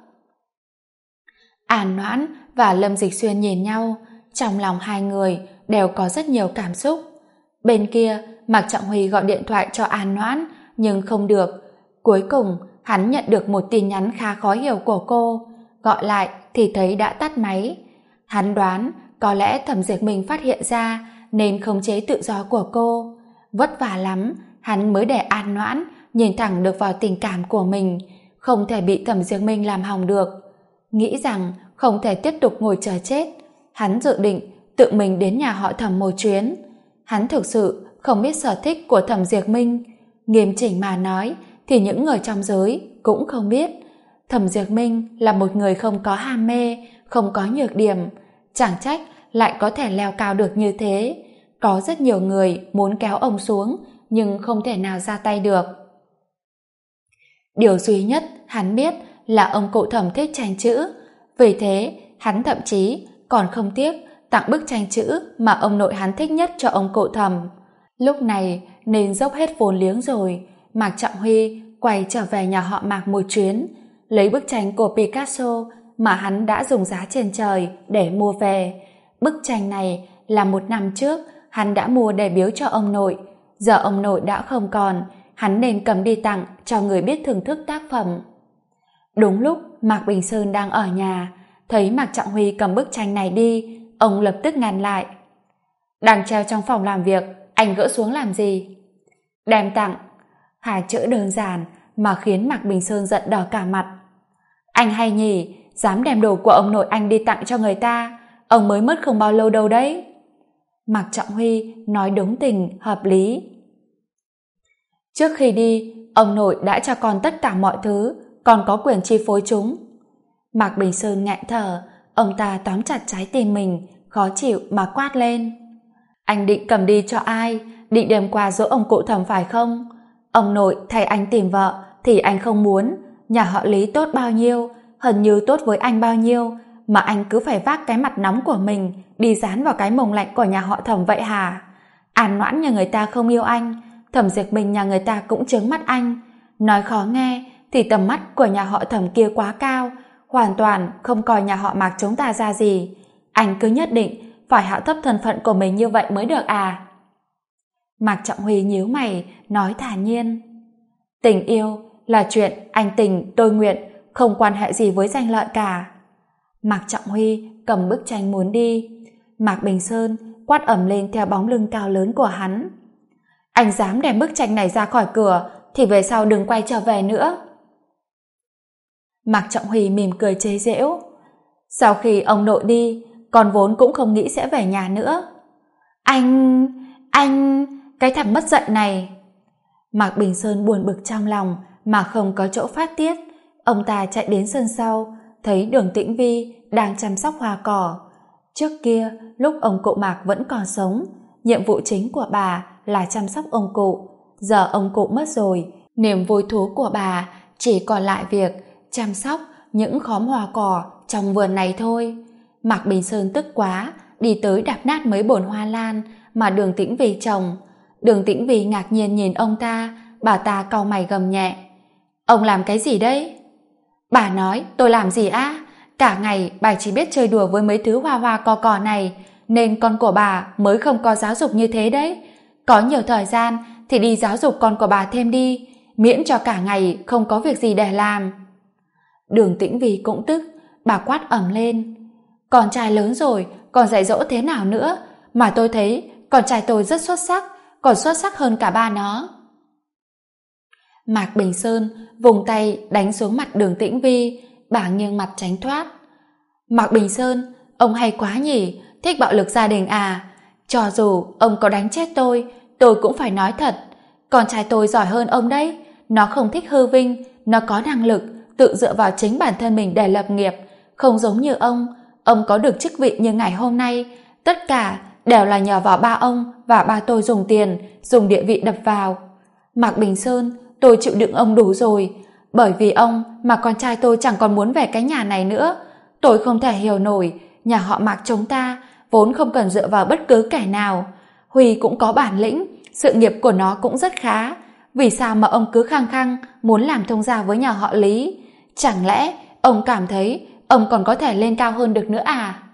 An Noãn và Lâm Dịch Xuyên nhìn nhau, trong lòng hai người đều có rất nhiều cảm xúc. Bên kia, Mạc Trọng Huy gọi điện thoại cho An Noãn, nhưng không được. Cuối cùng, hắn nhận được một tin nhắn khá khó hiểu của cô. Gọi lại thì thấy đã tắt máy. Hắn đoán có lẽ Thẩm Diệt Minh phát hiện ra nên khống chế tự do của cô. Vất vả lắm, hắn mới để An Noãn nhìn thẳng được vào tình cảm của mình, không thể bị Thẩm Diệt Minh làm hỏng được. Nghĩ rằng không thể tiếp tục ngồi chờ chết, hắn dự định tự mình đến nhà họ Thẩm một chuyến. Hắn thực sự không biết sở thích của Thẩm Diệt Minh. Nghiêm chỉnh mà nói thì những người trong giới cũng không biết. Thẩm Diệt Minh là một người không có ham mê, không có nhược điểm, chẳng trách lại có thể leo cao được như thế. Có rất nhiều người muốn kéo ông xuống, nhưng không thể nào ra tay được. Điều duy nhất hắn biết là ông cụ Thẩm thích tranh chữ, vì thế hắn thậm chí còn không tiếc tặng bức tranh chữ mà ông nội hắn thích nhất cho ông cụ Thẩm. Lúc này nên dốc hết vốn liếng rồi, Mạc Trọng Huy quay trở về nhà họ Mạc một chuyến, lấy bức tranh của Picasso mà hắn đã dùng giá trên trời để mua về. Bức tranh này là 1 năm trước hắn đã mua để biếu cho ông nội, giờ ông nội đã không còn, hắn nên cầm đi tặng cho người biết thưởng thức tác phẩm. Đúng lúc Mạc Bình Sơn đang ở nhà, thấy Mạc Trọng Huy cầm bức tranh này đi, ông lập tức ngăn lại. Đang treo trong phòng làm việc, anh gỡ xuống làm gì? Đem tặng. 2 chữ đơn giản mà khiến Mạc Bình Sơn giận đỏ cả mặt. Anh hay nhỉ, dám đem đồ của ông nội anh đi tặng cho người ta, ông mới mất không bao lâu đâu đấy. Mạc Trọng Huy nói đúng tình, hợp lý. Trước khi đi, ông nội đã cho con tất cả mọi thứ, còn có quyền chi phối chúng. Mạc Bình Sơn nghẹn thở, ông ta tóm chặt trái tim mình, khó chịu mà quát lên. Anh định cầm đi cho ai? Định đem qua dỗ ông cụ Thẩm phải không? Ông nội thay anh tìm vợ thì anh không muốn. Nhà họ Lý tốt bao nhiêu, hình như tốt với anh bao nhiêu, mà anh cứ phải vác cái mặt nóng của mình đi dán vào cái mồng lạnh của nhà họ Thẩm vậy hả? An Noãn nhà người ta không yêu anh, Thẩm Diệt Minh nhà người ta cũng chướng mắt anh. Nói khó nghe thì tầm mắt của nhà họ Thẩm kia quá cao, hoàn toàn không coi nhà họ Mạc chúng ta ra gì. Anh cứ nhất định phải hạ thấp thân phận của mình như vậy mới được à? Mạc Trọng Huy nhíu mày, nói thản nhiên. Tình yêu là chuyện anh tình tôi nguyện, không quan hệ gì với danh lợi cả. Mạc Trọng Huy cầm bức tranh muốn đi. Mạc Bình Sơn quát ầm lên theo bóng lưng cao lớn của hắn. Anh dám đem bức tranh này ra khỏi cửa thì về sau đừng quay trở về nữa. Mạc Trọng Huy mỉm cười chế giễu. Sau khi ông nội đi, con vốn cũng không nghĩ sẽ về nhà nữa. Anh, cái thằng mất dạy này. Mạc Bình Sơn buồn bực trong lòng mà không có chỗ phát tiết. Ông ta chạy đến sân sau, thấy Đường Tĩnh Vi đang chăm sóc hoa cỏ. Trước kia, lúc ông cụ Mạc vẫn còn sống, nhiệm vụ chính của bà là chăm sóc ông cụ. Giờ ông cụ mất rồi, niềm vui thú của bà chỉ còn lại việc chăm sóc những khóm hoa cỏ trong vườn này thôi. Mạc Bình Sơn tức quá, đi tới đạp nát mấy bồn hoa lan mà Đường Tĩnh Vy trồng. Đường Tĩnh Vy ngạc nhiên nhìn ông ta, bà ta cau mày gầm nhẹ. Ông làm cái gì đấy? Bà nói tôi làm gì á? Cả ngày bà chỉ biết chơi đùa với mấy thứ hoa hoa cỏ cỏ này, nên con của bà mới không có giáo dục như thế đấy. Có nhiều thời gian thì đi giáo dục con của bà thêm đi, miễn cho cả ngày không có việc gì để làm. Đường Tĩnh Vy cũng tức, bà quát ầm lên. Con trai lớn rồi, còn dạy dỗ thế nào nữa, mà tôi thấy con trai tôi rất xuất sắc, còn xuất sắc hơn cả ba nó. Mạc Bình Sơn vùng tay đánh xuống mặt Đường Tĩnh Vy, bà nghiêng mặt tránh thoát. Mạc Bình Sơn, ông hay quá nhỉ, thích bạo lực gia đình à? Cho dù ông có đánh chết tôi cũng phải nói thật. Con trai tôi giỏi hơn ông đấy, nó không thích hư vinh, nó có năng lực, tự dựa vào chính bản thân mình để lập nghiệp, không giống như ông có được chức vị như ngày hôm nay, tất cả đều là nhờ vào ba ông và ba tôi dùng tiền, dùng địa vị đập vào. Mạc Bình Sơn, tôi chịu đựng ông đủ rồi, bởi vì ông mà con trai tôi chẳng còn muốn về cái nhà này nữa. Tôi không thể hiểu nổi, nhà họ Mạc chúng ta vốn không cần dựa vào bất cứ kẻ nào. Huy cũng có bản lĩnh, sự nghiệp của nó cũng rất khá, vì sao mà ông cứ khăng khăng muốn làm thông gia với nhà họ Lý? Chẳng lẽ ông cảm thấy ông còn có thể lên cao hơn được nữa à?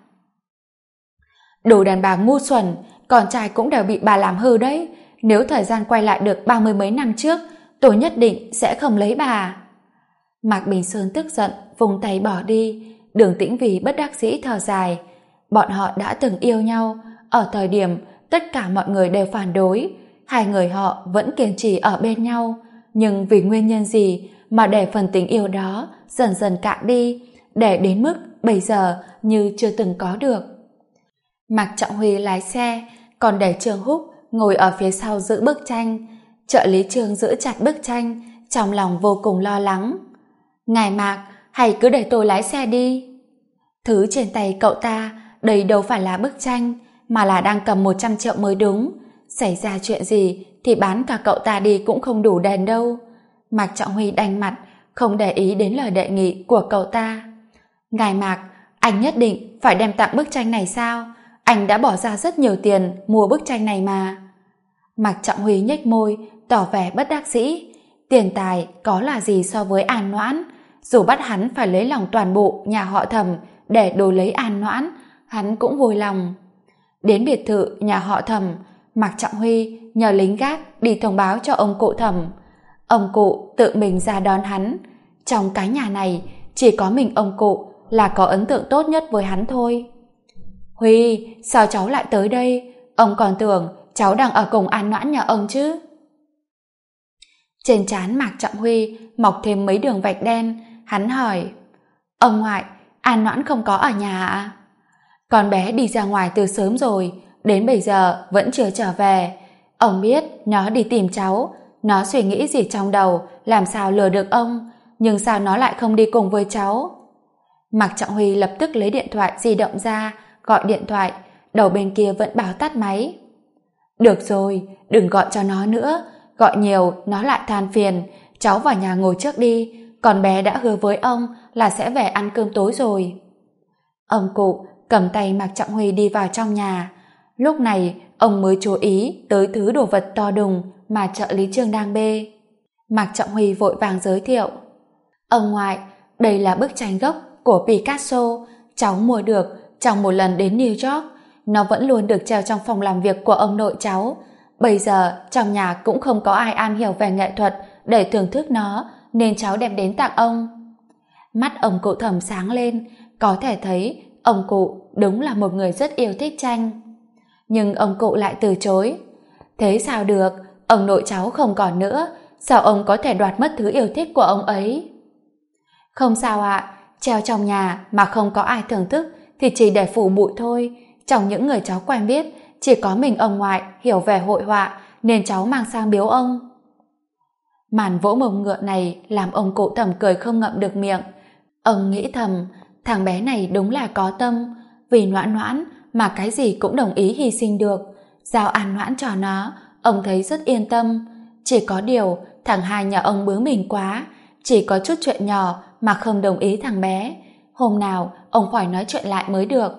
Đồ đàn bà ngu xuẩn, con trai cũng đều bị bà làm hư đấy. Nếu thời gian quay lại được 30 mấy năm trước, tôi nhất định sẽ không lấy bà. Mạc Bình Sơn tức giận, vùng tay bỏ đi. Đường Tĩnh Vy bất đắc dĩ thở dài. Bọn họ đã từng yêu nhau, ở thời điểm tất cả mọi người đều phản đối, hai người họ vẫn kiên trì ở bên nhau, nhưng vì nguyên nhân gì mà để phần tình yêu đó dần dần cạn đi, để đến mức bây giờ như chưa từng có được. Mạc Trọng Huy lái xe, còn để Trương Húc ngồi ở phía sau giữ bức tranh. Trợ lý Trương giữ chặt bức tranh, trong lòng vô cùng lo lắng. Ngài Mạc, hay cứ để tôi lái xe đi. Thứ trên tay cậu ta đây đâu phải là bức tranh, mà là đang cầm 100 triệu mới đúng. Xảy ra chuyện gì thì bán cả cậu ta đi cũng không đủ đền đâu. Mạc Trọng Huy đanh mặt, không để ý đến lời đề nghị của cậu ta. Ngài Mạc, anh nhất định phải đem tặng bức tranh này sao? Anh đã bỏ ra rất nhiều tiền mua bức tranh này mà. Mạc Trọng Huy nhếch môi, tỏ vẻ bất đắc dĩ. Tiền tài có là gì so với An Noãn? Dù bắt hắn phải lấy lòng toàn bộ nhà họ Thẩm để đổi lấy An Noãn, hắn cũng vui lòng. Đến biệt thự nhà họ Thẩm, Mạc Trọng Huy nhờ lính gác đi thông báo cho ông cụ Thẩm. Ông cụ tự mình ra đón hắn. Trong cái nhà này chỉ có mình ông cụ là có ấn tượng tốt nhất với hắn thôi. Huy, sao cháu lại tới đây? Ông còn tưởng cháu đang ở cùng An Noãn nhà ông chứ. Trên trán Mạc Trọng Huy mọc thêm mấy đường vạch đen, hắn hỏi: Ông ngoại, An Noãn không có ở nhà ạ? Con bé đi ra ngoài từ sớm rồi, đến bây giờ vẫn chưa trở về. Ông biết nó đi tìm cháu, nó suy nghĩ gì trong đầu, làm sao lừa được ông, nhưng sao nó lại không đi cùng với cháu? Mạc Trọng Huy lập tức lấy điện thoại di động ra, gọi điện thoại, đầu bên kia vẫn báo tắt máy. Được rồi, đừng gọi cho nó nữa, gọi nhiều nó lại than phiền. Cháu vào nhà ngồi trước đi, con bé đã hứa với ông là sẽ về ăn cơm tối rồi. Ông cụ cầm tay Mạc Trọng Huy đi vào trong nhà. Lúc này ông mới chú ý tới thứ đồ vật to đùng mà trợ lý Trương đang bê. Mạc Trọng Huy vội vàng giới thiệu: Ông ngoại, đây là bức tranh gốc của Picasso, cháu mua được trong một lần đến New York. Nó vẫn luôn được treo trong phòng làm việc của ông nội cháu. Bây giờ trong nhà cũng không có ai am hiểu về nghệ thuật để thưởng thức nó, nên cháu đem đến tặng ông. Mắt ông cụ Thẩm sáng lên, có thể thấy ông cụ đúng là một người rất yêu thích tranh. Nhưng ông cụ lại từ chối. Thế sao được, ông nội cháu không còn nữa, sao ông có thể đoạt mất thứ yêu thích của ông ấy? Không sao ạ, treo trong nhà mà không có ai thưởng thức thì chỉ để phủ bụi thôi. Trong những người cháu quen biết, chỉ có mình ông ngoại hiểu về hội họa, nên cháu mang sang biếu ông. Màn vỗ mông ngựa này làm ông cụ Thẩm cười không ngậm được miệng. Ông nghĩ thầm, thằng bé này đúng là có tâm, vì Noãn Noãn mà cái gì cũng đồng ý hy sinh được. Giao An Noãn cho nó, ông thấy rất yên tâm. Chỉ có điều thằng hai nhà ông bướng mình quá, chỉ có chút chuyện nhỏ mà không đồng ý thằng bé. Hôm nào ông phải nói chuyện lại mới được.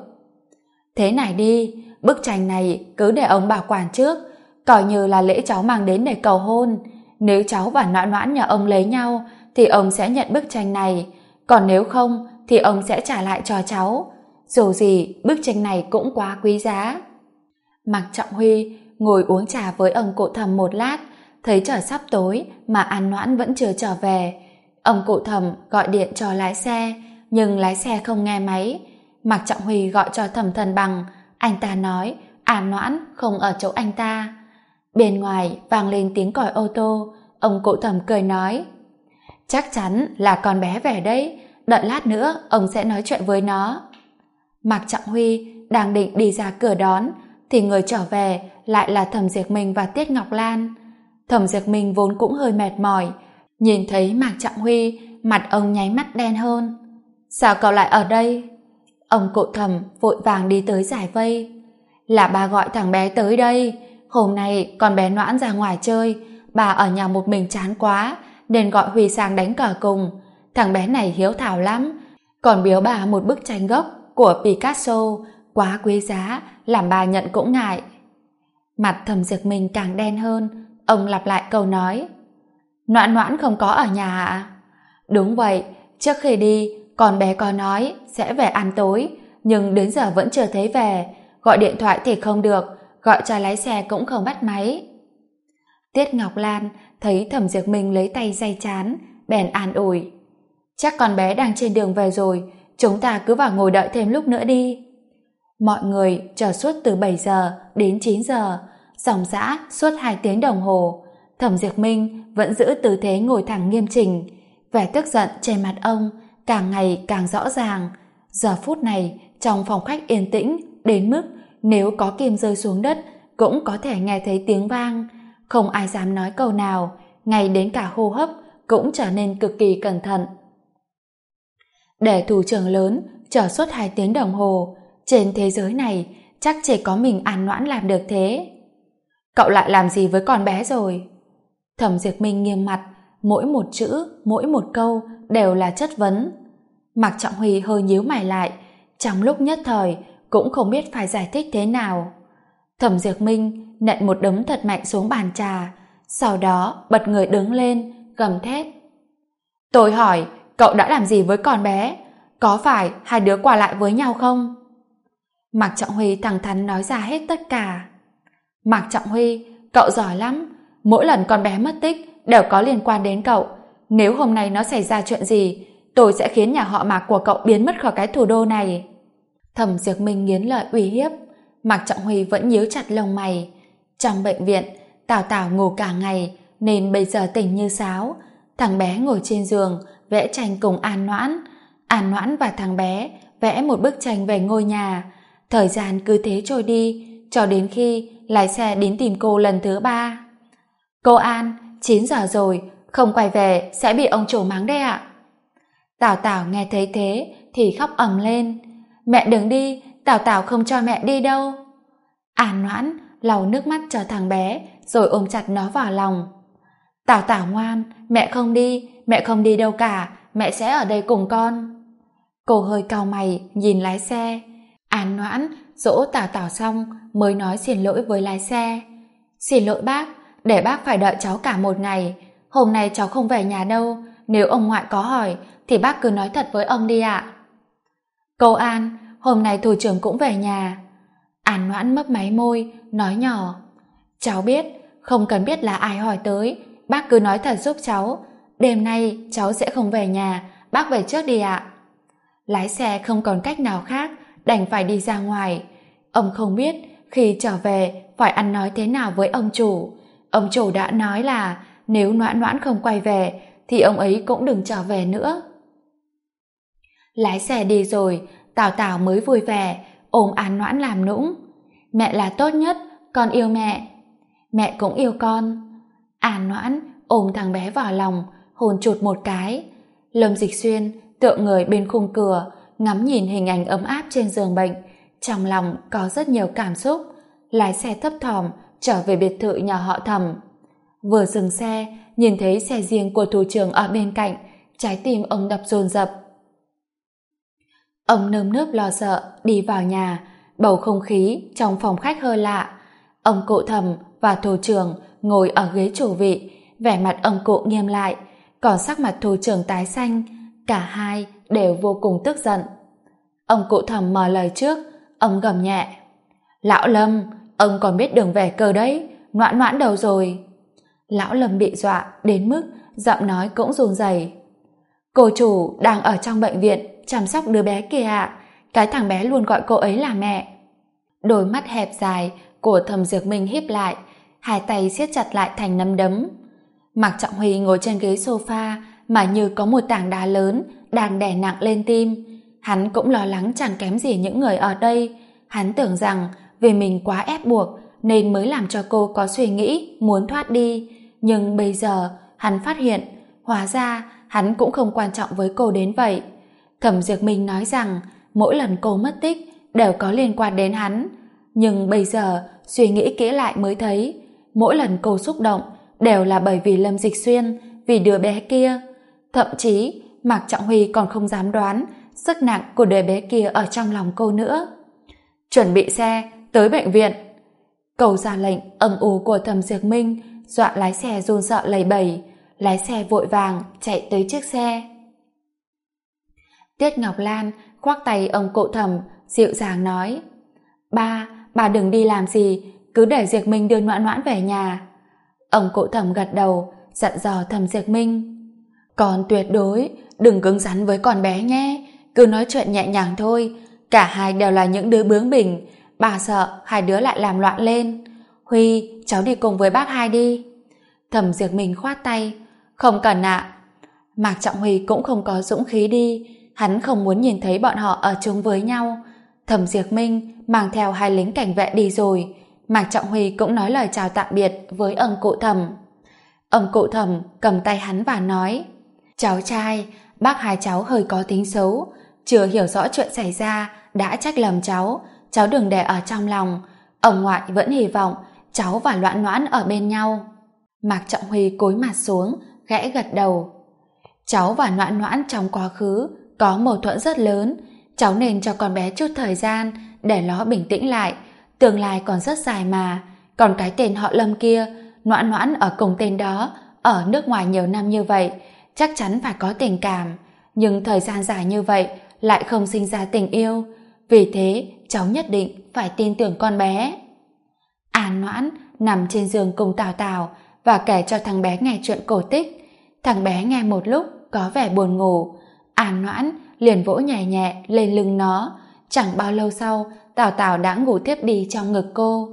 Thế này đi, bức tranh này cứ để ông bảo quản trước, coi như là lễ cháu mang đến để cầu hôn. Nếu cháu và Noãn Noãn nhà ông lấy nhau thì ông sẽ nhận bức tranh này, còn nếu không thì ông sẽ trả lại cho cháu. Dù gì bức tranh này cũng quá quý giá. Mạc Trọng Huy ngồi uống trà với ông cụ Thầm một lát, thấy trời sắp tối mà An Noãn vẫn chưa trở về. Ông cụ Thầm gọi điện cho lái xe, nhưng lái xe không nghe máy. Mạc Trọng Huy gọi cho Thẩm Thần Bằng, anh ta nói An Noãn không ở chỗ anh ta. Bên ngoài vang lên tiếng còi ô tô. Ông cụ Thầm cười nói, chắc chắn là con bé về đấy, đợi lát nữa ông sẽ nói chuyện với nó. Mạc Trọng Huy đang định đi ra cửa đón thì người trở về lại là Thẩm Diệp Minh và Tiết Ngọc Lan. Thẩm Diệp Minh vốn cũng hơi mệt mỏi, nhìn thấy Mạc Trọng Huy, mặt ông nháy mắt đen hơn. Sao cậu lại ở đây? Ông cụ Thẩm vội vàng đi tới giải vây. Là bà gọi thằng bé tới đây. Hôm nay con bé Noãn ra ngoài chơi, bà ở nhà một mình chán quá nên gọi Huy sang đánh cờ cùng. Thằng bé này hiếu thảo lắm, còn biếu bà một bức tranh gốc của Picasso quá quý giá, làm bà nhận cũng ngại. Mặt Thẩm Diệp Minh càng đen hơn. Ông lặp lại câu nói, Noãn Noãn không có ở nhà ạ? Đúng vậy, trước khi đi con bé có nói sẽ về ăn tối, nhưng đến giờ vẫn chưa thấy về. Gọi điện thoại thì không được, gọi cho lái xe cũng không bắt máy. Tiết Ngọc Lan thấy Thẩm Diệp Minh lấy tay day chán, bèn an ủi, chắc con bé đang trên đường về rồi, chúng ta cứ vào ngồi đợi thêm lúc nữa đi. Mọi người chờ suốt từ 7 giờ đến 9 giờ, dòng dã suốt 2 tiếng đồng hồ. Thẩm Diệp Minh vẫn giữ tư thế ngồi thẳng nghiêm chỉnh, vẻ tức giận trên mặt ông càng ngày càng rõ ràng. Giờ phút này trong phòng khách yên tĩnh đến mức nếu có kim rơi xuống đất cũng có thể nghe thấy tiếng vang, không ai dám nói câu nào, ngay đến cả hô hấp cũng trở nên cực kỳ cẩn thận. Để thủ trưởng lớn chờ suốt 2 tiếng đồng hồ, trên thế giới này chắc chỉ có mình An Noãn làm được thế. Cậu lại làm gì với con bé rồi? Thẩm Diệp Minh nghiêm mặt, mỗi một chữ, mỗi một câu đều là chất vấn. Mạc Trọng Huy hơi nhíu mày lại, trong lúc nhất thời cũng không biết phải giải thích thế nào. Thẩm Diệp Minh nện một đấm thật mạnh xuống bàn trà, sau đó bật người đứng lên, gầm thét. Tôi hỏi, cậu đã làm gì với con bé? Có phải hai đứa qua lại với nhau không? Mạc Trọng Huy thẳng thắn nói ra hết tất cả. Mạc Trọng Huy, cậu giỏi lắm. Mỗi lần con bé mất tích đều có liên quan đến cậu. Nếu hôm nay nó xảy ra chuyện gì, tôi sẽ khiến nhà họ Mạc của cậu biến mất khỏi cái thủ đô này. Thẩm Diệp Minh nghiến lợi uy hiếp. Mạc Trọng Huy vẫn nhíu chặt lông mày. Trong bệnh viện, Tào Tào ngủ cả ngày nên bây giờ tỉnh như sáo. Thằng bé ngồi trên giường vẽ tranh cùng An Noãn. An Noãn và thằng bé vẽ một bức tranh về ngôi nhà. Thời gian cứ thế trôi đi cho đến khi lái xe đến tìm cô lần thứ 3. Cô An, 9 giờ rồi, không quay về sẽ bị ông chủ mắng đấy ạ. Tào Tào nghe thấy thế thì khóc ầm lên. Mẹ đừng đi, Tào Tào không cho mẹ đi đâu. An Noãn lau nước mắt cho thằng bé rồi ôm chặt nó vào lòng. Tào Tào ngoan, mẹ không đi đâu cả, mẹ sẽ ở đây cùng con. Cô hơi cau mày nhìn lái xe. An Noãn dỗ Tào Tào xong mới nói xin lỗi với lái xe. Xin lỗi bác, để bác phải đợi cháu cả một ngày. Hôm nay cháu không về nhà đâu, nếu ông ngoại có hỏi thì bác cứ nói thật với ông đi ạ. Cô An, hôm nay thủ trưởng cũng về nhà. An Noãn mấp máy môi, nói nhỏ. Cháu biết, không cần biết là ai hỏi tới, bác cứ nói thật giúp cháu. Đêm nay cháu sẽ không về nhà, bác về trước đi ạ. Lái xe không còn cách nào khác, đành phải đi ra ngoài. Ông không biết khi trở về phải ăn nói thế nào với ông chủ. Ông chủ đã nói là nếu Noãn Noãn không quay về thì ông ấy cũng đừng trở về nữa. Lái xe đi rồi, Tào Tào mới vui vẻ ôm An Noãn làm nũng. Mẹ là tốt nhất, con yêu mẹ. Mẹ cũng yêu con. An Noãn ôm thằng bé vào lòng, hôn chụt một cái. Lâm Dịch Xuyên tựa người bên khung cửa, ngắm nhìn hình ảnh ấm áp trên giường bệnh, trong lòng có rất nhiều cảm xúc. Lái xe thấp thỏm trở về biệt thự nhà họ Thẩm. Vừa dừng xe, nhìn thấy xe riêng của thủ trưởng ở bên cạnh trái tim ông đập dồn dập. Ông nơm nớp lo sợ đi vào nhà, bầu không khí trong phòng khách hơi lạ. Ông cụ Thẩm và thủ trưởng ngồi ở ghế chủ vị, vẻ mặt ông cụ nghiêm lại, còn sắc mặt thủ trưởng tái xanh, cả hai đều vô cùng tức giận. Ông cụ Thẩm mở lời trước, ông gầm nhẹ: Lão Lâm, ông còn biết đường về cơ đấy, Noãn Noãn đâu rồi? Lão Lâm bị dọa đến mức giọng nói cũng run rẩy. Cô chủ đang ở trong bệnh viện chăm sóc đứa bé kia ạ. Cái thằng bé luôn gọi cô ấy là mẹ. Đôi mắt hẹp dài của Thẩm Diệp Minh híp lại, hai tay siết chặt lại thành nắm đấm. Mạc Trọng Huy ngồi trên ghế sofa mà như có một tảng đá lớn đang đè nặng lên tim. Hắn cũng lo lắng chẳng kém gì những người ở đây. Hắn tưởng rằng vì mình quá ép buộc nên mới làm cho cô có suy nghĩ muốn thoát đi. Nhưng bây giờ hắn phát hiện hóa ra hắn cũng không quan trọng với cô đến vậy. Thẩm Diệp Minh nói rằng mỗi lần cô mất tích đều có liên quan đến hắn. Nhưng bây giờ suy nghĩ kỹ lại mới thấy mỗi lần cô xúc động đều là bởi vì Lâm Dịch Xuyên, vì đứa bé kia. Thậm chí Mạc Trọng Huy còn không dám đoán sức nặng của đứa bé kia ở trong lòng cô nữa. Chuẩn bị xe, tới bệnh viện. Câu ra lệnh âm u của Thẩm Diệp Minh dọa lái xe run sợ lầy bầy. Lái xe vội vàng chạy tới chiếc xe. Tiết Ngọc Lan khoác tay ông cụ Thẩm, dịu dàng nói: Ba đừng đi làm gì, cứ để Diệp Minh đưa Noãn Noãn về nhà. Ông cụ Thẩm gật đầu, dặn dò Thẩm Diệp Minh: Con tuyệt đối đừng cứng rắn với con bé nhé, cứ nói chuyện nhẹ nhàng thôi, cả hai đều là những đứa bướng bỉnh, bà sợ hai đứa lại làm loạn lên. Huy, cháu đi cùng với bác hai đi. Thẩm Diệp Minh khoát tay: Không cần ạ. Mạc Trọng Huy cũng không có dũng khí đi, hắn không muốn nhìn thấy bọn họ ở chung với nhau. Thẩm Diệp Minh mang theo hai lính cảnh vệ đi rồi. Mạc Trọng Huy cũng nói lời chào tạm biệt với ông cụ Thẩm. Ông cụ Thẩm cầm tay hắn và nói: Cháu trai, bác hai cháu hơi có tính xấu, chưa hiểu rõ chuyện xảy ra đã trách lầm cháu đừng để ở trong lòng. Ông ngoại vẫn hy vọng cháu và Noãn Noãn ở bên nhau. Mạc Trọng Huy cúi mặt xuống, khẽ gật đầu. Cháu và Noãn Noãn trong quá khứ có mâu thuẫn rất lớn, cháu nên cho con bé chút thời gian để nó bình tĩnh lại, tương lai còn rất dài mà. Còn cái tên họ Lâm kia, Noãn Noãn ở cùng tên đó, ở nước ngoài nhiều năm như vậy, chắc chắn phải có tình cảm, nhưng thời gian dài như vậy lại không sinh ra tình yêu, vì thế cháu nhất định phải tin tưởng con bé. An Noãn nằm trên giường cùng Tào Tào và kể cho thằng bé nghe chuyện cổ tích. Thằng bé nghe một lúc có vẻ buồn ngủ, An Noãn liền vỗ nhẹ nhẹ lên lưng nó. Chẳng bao lâu sau, Tào Tào đã ngủ tiếp đi trong ngực cô.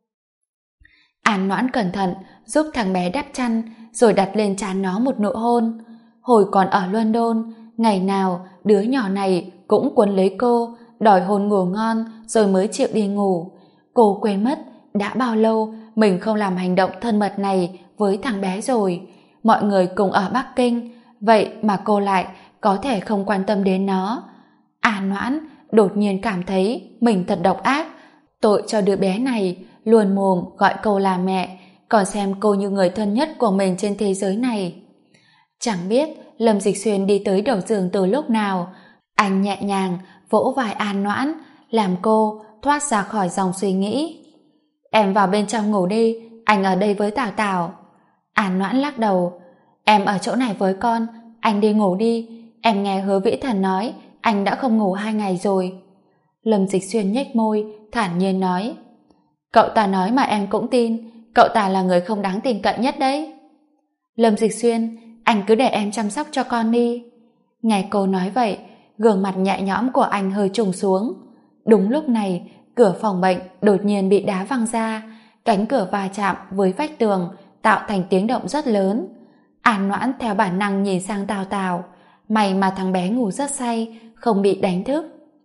An Noãn cẩn thận giúp thằng bé đắp chăn rồi đặt lên trán nó một nụ hôn. Hồi còn ở London, ngày nào đứa nhỏ này cũng quấn lấy cô, đòi hôn ngủ ngon rồi mới chịu đi ngủ. Cô quên mất đã bao lâu mình không làm hành động thân mật này với thằng bé rồi. Mọi người cùng ở Bắc Kinh, vậy mà cô lại có thể không quan tâm đến nó. An Noãn đột nhiên cảm thấy mình thật độc ác, tội cho đứa bé này luôn mồm gọi cô là mẹ, còn xem cô như người thân nhất của mình trên thế giới này. Chẳng biết Lâm Dịch Xuyên đi tới đầu giường từ lúc nào. Anh nhẹ nhàng vỗ vai An Noãn, làm cô thoát ra khỏi dòng suy nghĩ. Em vào bên trong ngủ đi, anh ở đây với Tào Tào. An Noãn lắc đầu. Em ở chỗ này với con, anh đi ngủ đi. Em nghe Hứa Vĩ Thần nói anh đã không ngủ 2 ngày rồi. Lâm Dịch Xuyên nhếch môi, thản nhiên nói: Cậu ta nói mà em cũng tin, cậu ta là người không đáng tin cậy nhất đấy. Lâm Dịch Xuyên, anh cứ để em chăm sóc cho con đi. Nghe cô nói vậy, gương mặt nhẹ nhõm của anh hơi trùng xuống. Đúng lúc này, cửa phòng bệnh đột nhiên bị đá văng ra, cánh cửa va chạm với vách tường tạo thành tiếng động rất lớn. An Noãn theo bản năng nhìn sang Tào Tào, may mà thằng bé ngủ rất say, không bị đánh thức.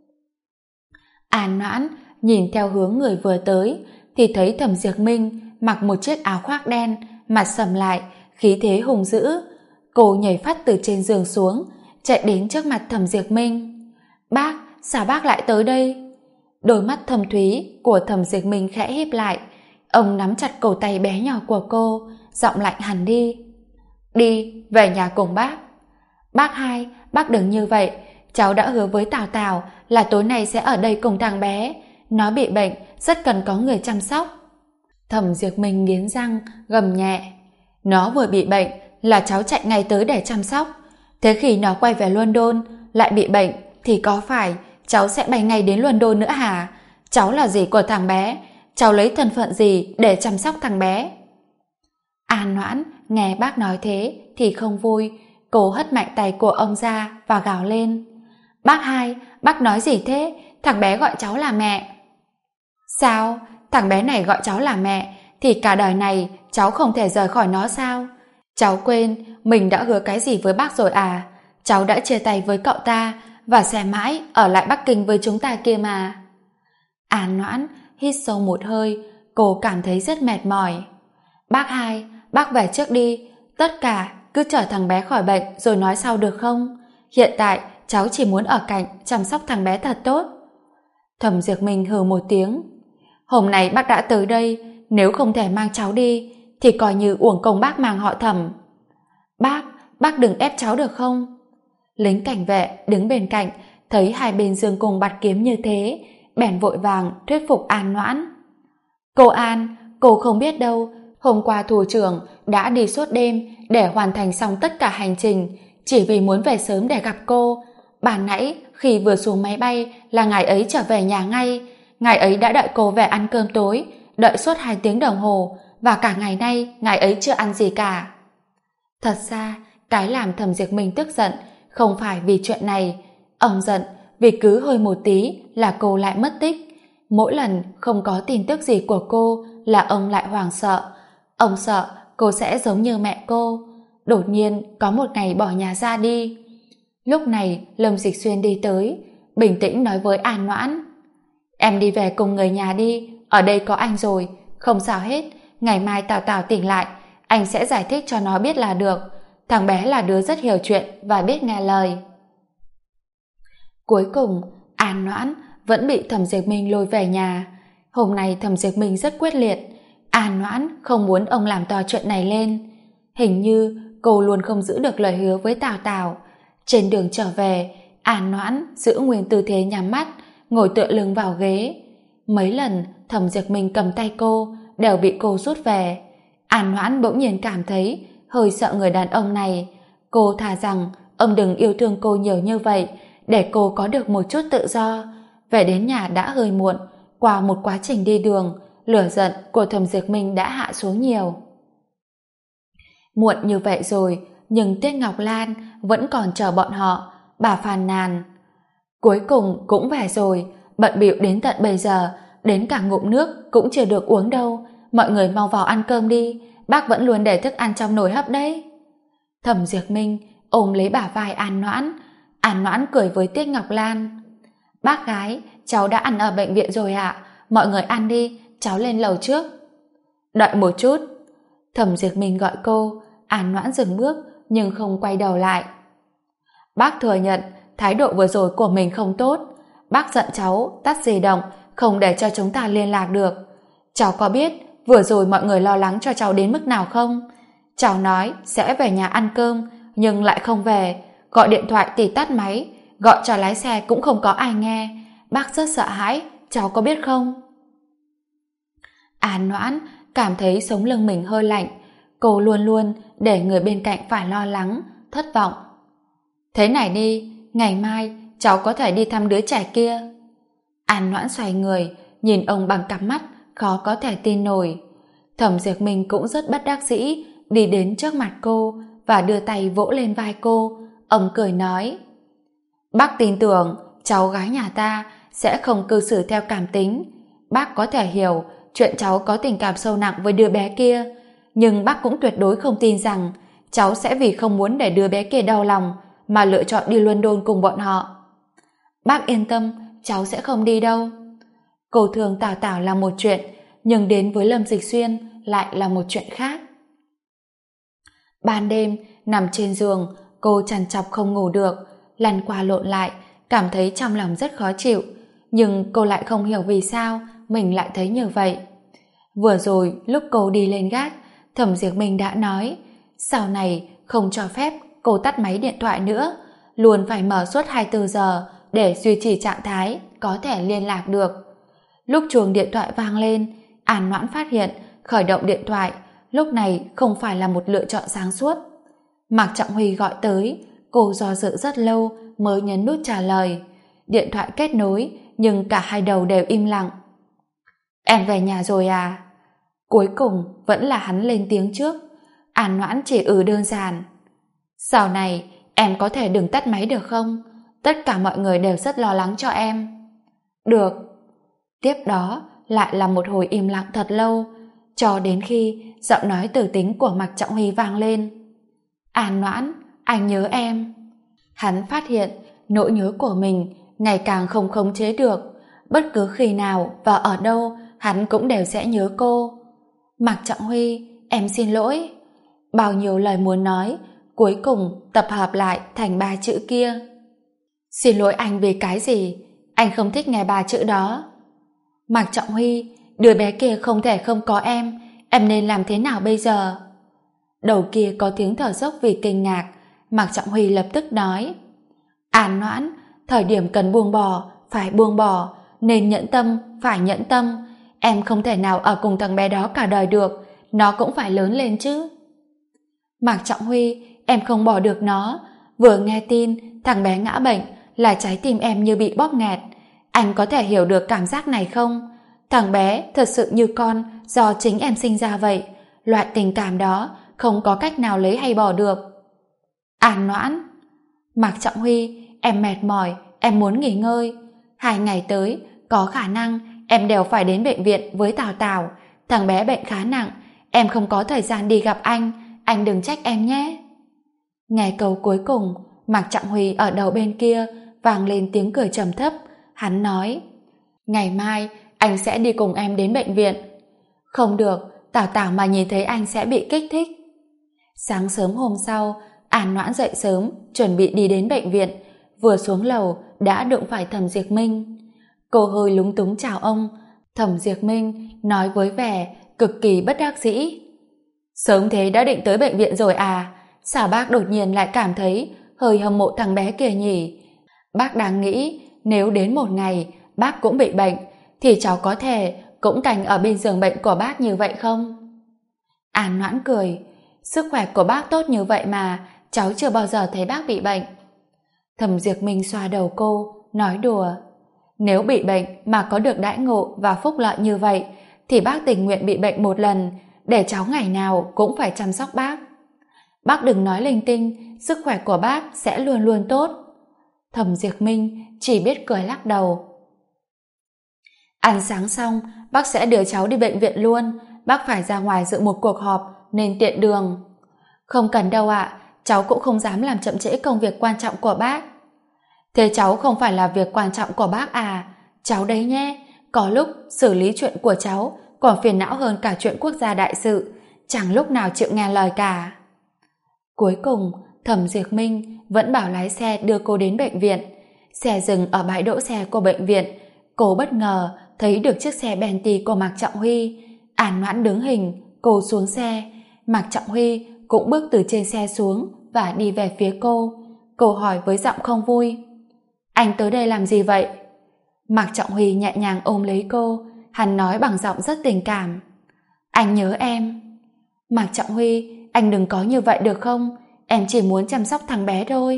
An Noãn nhìn theo hướng người vừa tới thì thấy Thẩm Diệp Minh mặc một chiếc áo khoác đen, mặt sầm lại, khí thế hùng dữ. Cô nhảy phắt từ trên giường xuống, chạy đến trước mặt Thẩm Diệp Minh. Bác, sao bác lại tới đây? Đôi mắt thâm thúy của Thẩm Diệp Minh khẽ híp lại. Ông nắm chặt cổ tay bé nhỏ của cô, giọng lạnh hẳn đi. Đi, về nhà cùng bác. Bác hai, bác đừng như vậy. Cháu đã hứa với Tào Tào là tối nay sẽ ở đây cùng thằng bé. Nó bị bệnh, rất cần có người chăm sóc. Thẩm Diệp Minh nghiến răng, gầm nhẹ. Nó vừa bị bệnh là cháu chạy ngay tới để chăm sóc. Thế khi nó quay về London lại bị bệnh thì có phải cháu sẽ bay ngay đến London nữa hả? Cháu là gì của thằng bé? Cháu lấy thân phận gì để chăm sóc thằng bé? An Noãn nghe bác nói thế thì không vui. Cô hất mạnh tay của ông ra và gào lên. Bác hai, bác nói gì thế? Thằng bé gọi cháu là mẹ. Sao? Thằng bé này gọi cháu là mẹ thì cả đời này cháu không thể rời khỏi nó sao? Cháu quên mình đã hứa cái gì với bác rồi à? Cháu đã chia tay với cậu ta và sẽ mãi ở lại Bắc Kinh với chúng ta kia mà. An Noãn hít sâu một hơi, cô cảm thấy rất mệt mỏi. Bác hai, bác về trước đi, tất cả cứ chờ thằng bé khỏi bệnh rồi nói sau được không? Hiện tại cháu chỉ muốn ở cạnh chăm sóc thằng bé thật tốt. Thẩm Diệp Minh hừ một tiếng. Hôm nay bác đã tới đây, nếu không thể mang cháu đi thì coi như uổng công bác mang họ Thẩm. Bác đừng ép cháu được không? Lính cảnh vệ đứng bên cạnh thấy hai bên dương cùng bạt kiếm như thế, bèn vội vàng thuyết phục An Noãn. Cô An, cô không biết đâu, hôm qua thủ trưởng đã đi suốt đêm để hoàn thành xong tất cả hành trình, chỉ vì muốn về sớm để gặp cô. Ban nãy khi vừa xuống máy bay là ngài ấy trở về nhà ngay. Ngài ấy đã đợi cô về ăn cơm tối, đợi suốt 2 tiếng đồng hồ, và cả ngày nay ngài ấy chưa ăn gì cả. Thật ra cái làm Thẩm Diệp Minh tức giận không phải vì chuyện này. Ông giận vì cứ hơi một tí là cô lại mất tích. Mỗi lần không có tin tức gì của cô là ông lại hoảng sợ. Ông sợ cô sẽ giống như mẹ cô, đột nhiên có một ngày bỏ nhà ra đi. Lúc này Lâm Dịch Xuyên đi tới, bình tĩnh nói với An Noãn. Em đi về cùng người nhà đi, ở đây có anh rồi, không sao hết. Ngày mai Tào Tào tỉnh lại, anh sẽ giải thích cho nó biết là được. Thằng bé là đứa rất hiểu chuyện và biết nghe lời. Cuối cùng An Noãn vẫn bị Thẩm Diệp Minh lôi về nhà. Hôm nay Thẩm Diệp Minh rất quyết liệt. An Noãn không muốn ông làm to chuyện này lên. Hình như cô luôn không giữ được lời hứa với Tào Tào. Trên đường trở về, An Noãn giữ nguyên tư thế nhắm mắt, ngồi tựa lưng vào ghế. Mấy lần Thẩm Diệp Minh cầm tay cô đều bị cô rút về. An Noãn bỗng nhiên cảm thấy hơi sợ người đàn ông này. Cô thà rằng ông đừng yêu thương cô nhiều như vậy, để cô có được một chút tự do. Về đến nhà đã hơi muộn. Qua một quá trình đi đường, lửa giận của Thẩm Diệp Minh đã hạ xuống nhiều. Muộn như vậy rồi, nhưng Tiết Ngọc Lan vẫn còn chờ bọn họ. Bà phàn nàn. Cuối cùng cũng về rồi, bận bịu đến tận bây giờ, đến cả ngụm nước cũng chưa được uống đâu. Mọi người mau vào ăn cơm đi, bác vẫn luôn để thức ăn trong nồi hấp đấy. Thẩm Diệp Minh ôm lấy bả vai An Noãn. An Noãn cười với Tiết Ngọc Lan. Bác gái, cháu đã ăn ở bệnh viện rồi ạ. Mọi người ăn đi, cháu lên lầu trước. Đợi một chút. Thẩm Diệp Minh gọi cô. An Noãn dừng bước nhưng không quay đầu lại. Bác thừa nhận thái độ vừa rồi của mình không tốt. Bác giận cháu tắt di động, không để cho chúng ta liên lạc được. Cháu có biết vừa rồi mọi người lo lắng cho cháu đến mức nào không? Cháu nói sẽ về nhà ăn cơm nhưng lại không về, gọi điện thoại thì tắt máy, gọi cho lái xe cũng không có ai nghe. Bác rất sợ hãi, cháu có biết không? An Noãn cảm thấy sống lưng mình hơi lạnh. Cô luôn luôn để người bên cạnh phải lo lắng, thất vọng. Thế này đi, ngày mai cháu có thể đi thăm đứa trẻ kia. An Noãn xoay người, nhìn ông bằng cặp mắt khó có thể tin nổi. Thẩm Diệp Minh cũng rất bất đắc dĩ, đi đến trước mặt cô và đưa tay vỗ lên vai cô. Ông cười nói, bác tin tưởng cháu gái nhà ta sẽ không cư xử theo cảm tính. Bác có thể hiểu chuyện cháu có tình cảm sâu nặng với đứa bé kia, nhưng bác cũng tuyệt đối không tin rằng cháu sẽ vì không muốn để đứa bé kia đau lòng mà lựa chọn đi London cùng bọn họ. Bác yên tâm, cháu sẽ không đi đâu. Cô thương Tào Tào là một chuyện, nhưng đến với Lâm Dịch Xuyên lại là một chuyện khác. Ban đêm, nằm trên giường, cô trằn trọc không ngủ được, lăn qua lộn lại, cảm thấy trong lòng rất khó chịu, nhưng cô lại không hiểu vì sao mình lại thấy như vậy. Vừa rồi, lúc cô đi lên gác, Thẩm Diệp Minh đã nói, sau này không cho phép cô tắt máy điện thoại nữa, luôn phải mở suốt 24 giờ để duy trì trạng thái có thể liên lạc được. Lúc chuông điện thoại vang lên, An Noãn phát hiện khởi động điện thoại lúc này không phải là một lựa chọn sáng suốt. Mạc Trọng Huy gọi tới, cô do dự rất lâu mới nhấn nút trả lời. Điện thoại kết nối, nhưng cả hai đầu đều im lặng. Em về nhà rồi à? Cuối cùng vẫn là hắn lên tiếng trước. An Noãn chỉ đơn giản. Sau này em có thể đừng tắt máy được không? Tất cả mọi người đều rất lo lắng cho em. Được. Tiếp đó lại là một hồi im lặng thật lâu, cho đến khi giọng nói từ tính của Mạc Trọng Huy vang lên. An Noãn, anh nhớ em. Hắn phát hiện nỗi nhớ của mình ngày càng không khống chế được. Bất cứ khi nào và ở đâu hắn cũng đều sẽ nhớ cô. Mạc Trọng Huy, em xin lỗi. Bao nhiêu lời muốn nói cuối cùng tập hợp lại thành 3 chữ kia. Xin lỗi anh vì cái gì? Anh không thích nghe 3 chữ đó. Mạc Trọng Huy, đứa bé kia không thể không có em nên làm thế nào bây giờ? Đầu kia có tiếng thở dốc vì kinh ngạc. Mạc Trọng Huy lập tức nói: An Noãn, thời điểm cần buông bỏ phải buông bỏ, nên nhẫn tâm phải nhẫn tâm. Em không thể nào ở cùng thằng bé đó cả đời được, nó cũng phải lớn lên chứ. Mạc Trọng Huy, em không bỏ được nó. Vừa nghe tin thằng bé ngã bệnh là trái tim em như bị bóp nghẹt. Anh có thể hiểu được cảm giác này không? Thằng bé thật sự như con do chính em sinh ra vậy. Loại tình cảm đó không có cách nào lấy hay bỏ được. An Noãn. Mạc Trọng Huy, em mệt mỏi, em muốn nghỉ ngơi. 2 ngày tới có khả năng em đều phải đến bệnh viện với Tào Tào. Thằng bé bệnh khá nặng, em không có thời gian đi gặp anh đừng trách em nhé. Nghe câu cuối cùng, Mạc Trọng Huy ở đầu bên kia vang lên tiếng cười trầm thấp. Hắn nói: Ngày mai anh sẽ đi cùng em đến bệnh viện. Không được, Tào Tào mà nhìn thấy anh sẽ bị kích thích. Sáng sớm hôm sau, An Noãn dậy sớm chuẩn bị đi đến bệnh viện. Vừa xuống lầu đã đụng phải Thẩm Diệp Minh. Cô hơi lúng túng chào ông. Thẩm Diệp Minh nói với vẻ cực kỳ bất đắc dĩ: Sớm thế đã định tới bệnh viện rồi à? Sao bác đột nhiên lại cảm thấy hơi hâm mộ thằng bé kia nhỉ? Bác đang nghĩ nếu đến một ngày bác cũng bị bệnh thì cháu có thể cũng canh ở bên giường bệnh của bác như vậy không? An Noãn cười: Sức khỏe của bác tốt như vậy mà cháu chưa bao giờ thấy bác bị bệnh. Thẩm Diệp Minh xoa đầu cô, nói đùa: Nếu bị bệnh mà có được đãi ngộ và phúc lợi như vậy thì bác tình nguyện bị bệnh một lần để cháu ngày nào cũng phải chăm sóc bác. Bác đừng nói linh tinh, sức khỏe của bác sẽ luôn luôn tốt. Thẩm Diệp Minh chỉ biết cười lắc đầu. Ăn sáng xong, bác sẽ đưa cháu đi bệnh viện luôn. Bác phải ra ngoài dự một cuộc họp nên tiện đường. Không cần đâu ạ, cháu cũng không dám làm chậm trễ công việc quan trọng của bác. Thế cháu không phải là việc quan trọng của bác à? Cháu đấy nhé, có lúc xử lý chuyện của cháu còn phiền não hơn cả chuyện quốc gia đại sự, chẳng lúc nào chịu nghe lời cả. Cuối cùng, Thẩm Diệp Minh vẫn bảo lái xe đưa cô đến bệnh viện. Xe dừng ở bãi đỗ xe của bệnh viện. Cô bất ngờ thấy được chiếc xe Bentley của Mạc Trọng Huy. An Noãn đứng hình, cô xuống xe. Mạc Trọng Huy cũng bước từ trên xe xuống và đi về phía cô. Cô hỏi với giọng không vui: Anh tới đây làm gì vậy? Mạc Trọng Huy nhẹ nhàng ôm lấy cô. Hắn nói bằng giọng rất tình cảm: Anh nhớ em. Mạc Trọng Huy, anh đừng có như vậy được không? Em chỉ muốn chăm sóc thằng bé thôi.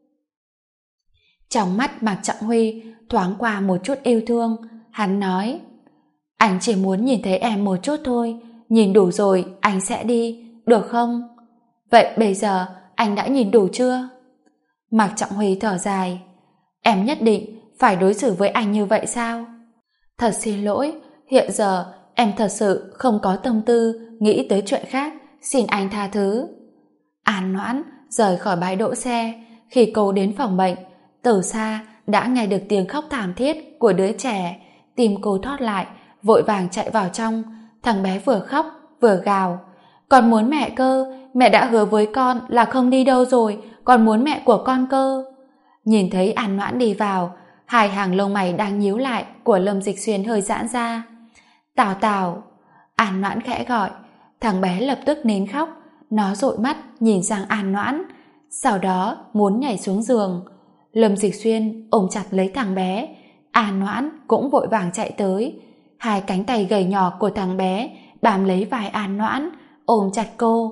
Trong mắt Mạc Trọng Huy thoáng qua một chút yêu thương. Hắn nói: Anh chỉ muốn nhìn thấy em một chút thôi. Nhìn đủ rồi anh sẽ đi, được không? Vậy bây giờ anh đã nhìn đủ chưa? Mạc Trọng Huy thở dài: Em nhất định phải đối xử với anh như vậy sao? Thật xin lỗi, hiện giờ em thật sự không có tâm tư nghĩ tới chuyện khác, xin anh tha thứ. An Noãn rời khỏi bãi đỗ xe. Khi cô đến phòng bệnh, từ xa đã nghe được tiếng khóc thảm thiết của đứa trẻ. Tim cô thót lại, vội vàng chạy vào trong. Thằng bé vừa khóc vừa gào: Con muốn mẹ cơ, mẹ đã hứa với con là không đi đâu rồi, con muốn mẹ của con cơ. Nhìn thấy An Noãn đi vào, 2 hàng lông mày đang nhíu lại của Lâm Dịch Xuyên hơi giãn ra. Tào Tào. An Noãn khẽ gọi. Thằng bé lập tức nín khóc. Nó dụi mắt nhìn sang An Noãn. sau đó muốn nhảy xuống giường. Lâm Dịch Xuyên ôm chặt lấy thằng bé, An Noãn cũng vội vàng chạy tới. Hai cánh tay gầy nhỏ của thằng bé bám lấy vai An Noãn, ôm chặt cô.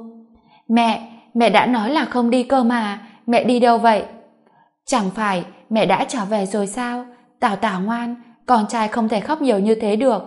Mẹ đã nói là không đi cơ mà, mẹ đi đâu vậy? Chẳng phải mẹ đã trở về rồi sao? Tào Tào ngoan, con trai không thể khóc nhiều như thế được.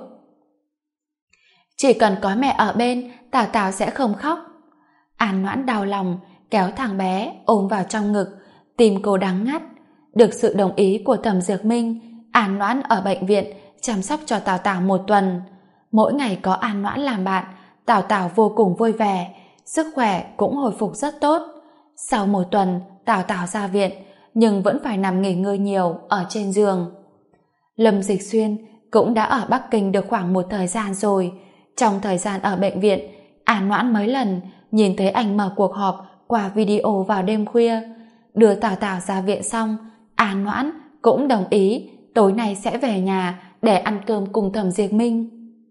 Chỉ cần có mẹ ở bên, Tào Tào sẽ không khóc. An Noãn đau lòng, kéo thằng bé ôm vào trong ngực, tim cô đắng ngắt. Được sự đồng ý của Thẩm Dược Minh, An Noãn ở bệnh viện chăm sóc cho Tào Tào 1 tuần. Mỗi ngày có An Noãn làm bạn, Tào Tào vô cùng vui vẻ, sức khỏe cũng hồi phục rất tốt. Sau 1 tuần, Tào Tào ra viện, nhưng vẫn phải nằm nghỉ ngơi nhiều ở trên giường. Lâm Dịch Xuyên cũng đã ở Bắc Kinh được khoảng một thời gian rồi. Trong thời gian ở bệnh viện, An Noãn mấy lần nhìn thấy anh mở cuộc họp qua video vào đêm khuya. Đưa Tào Tào ra viện xong, An Noãn cũng đồng ý tối nay sẽ về nhà để ăn cơm cùng Thẩm Diệp Minh.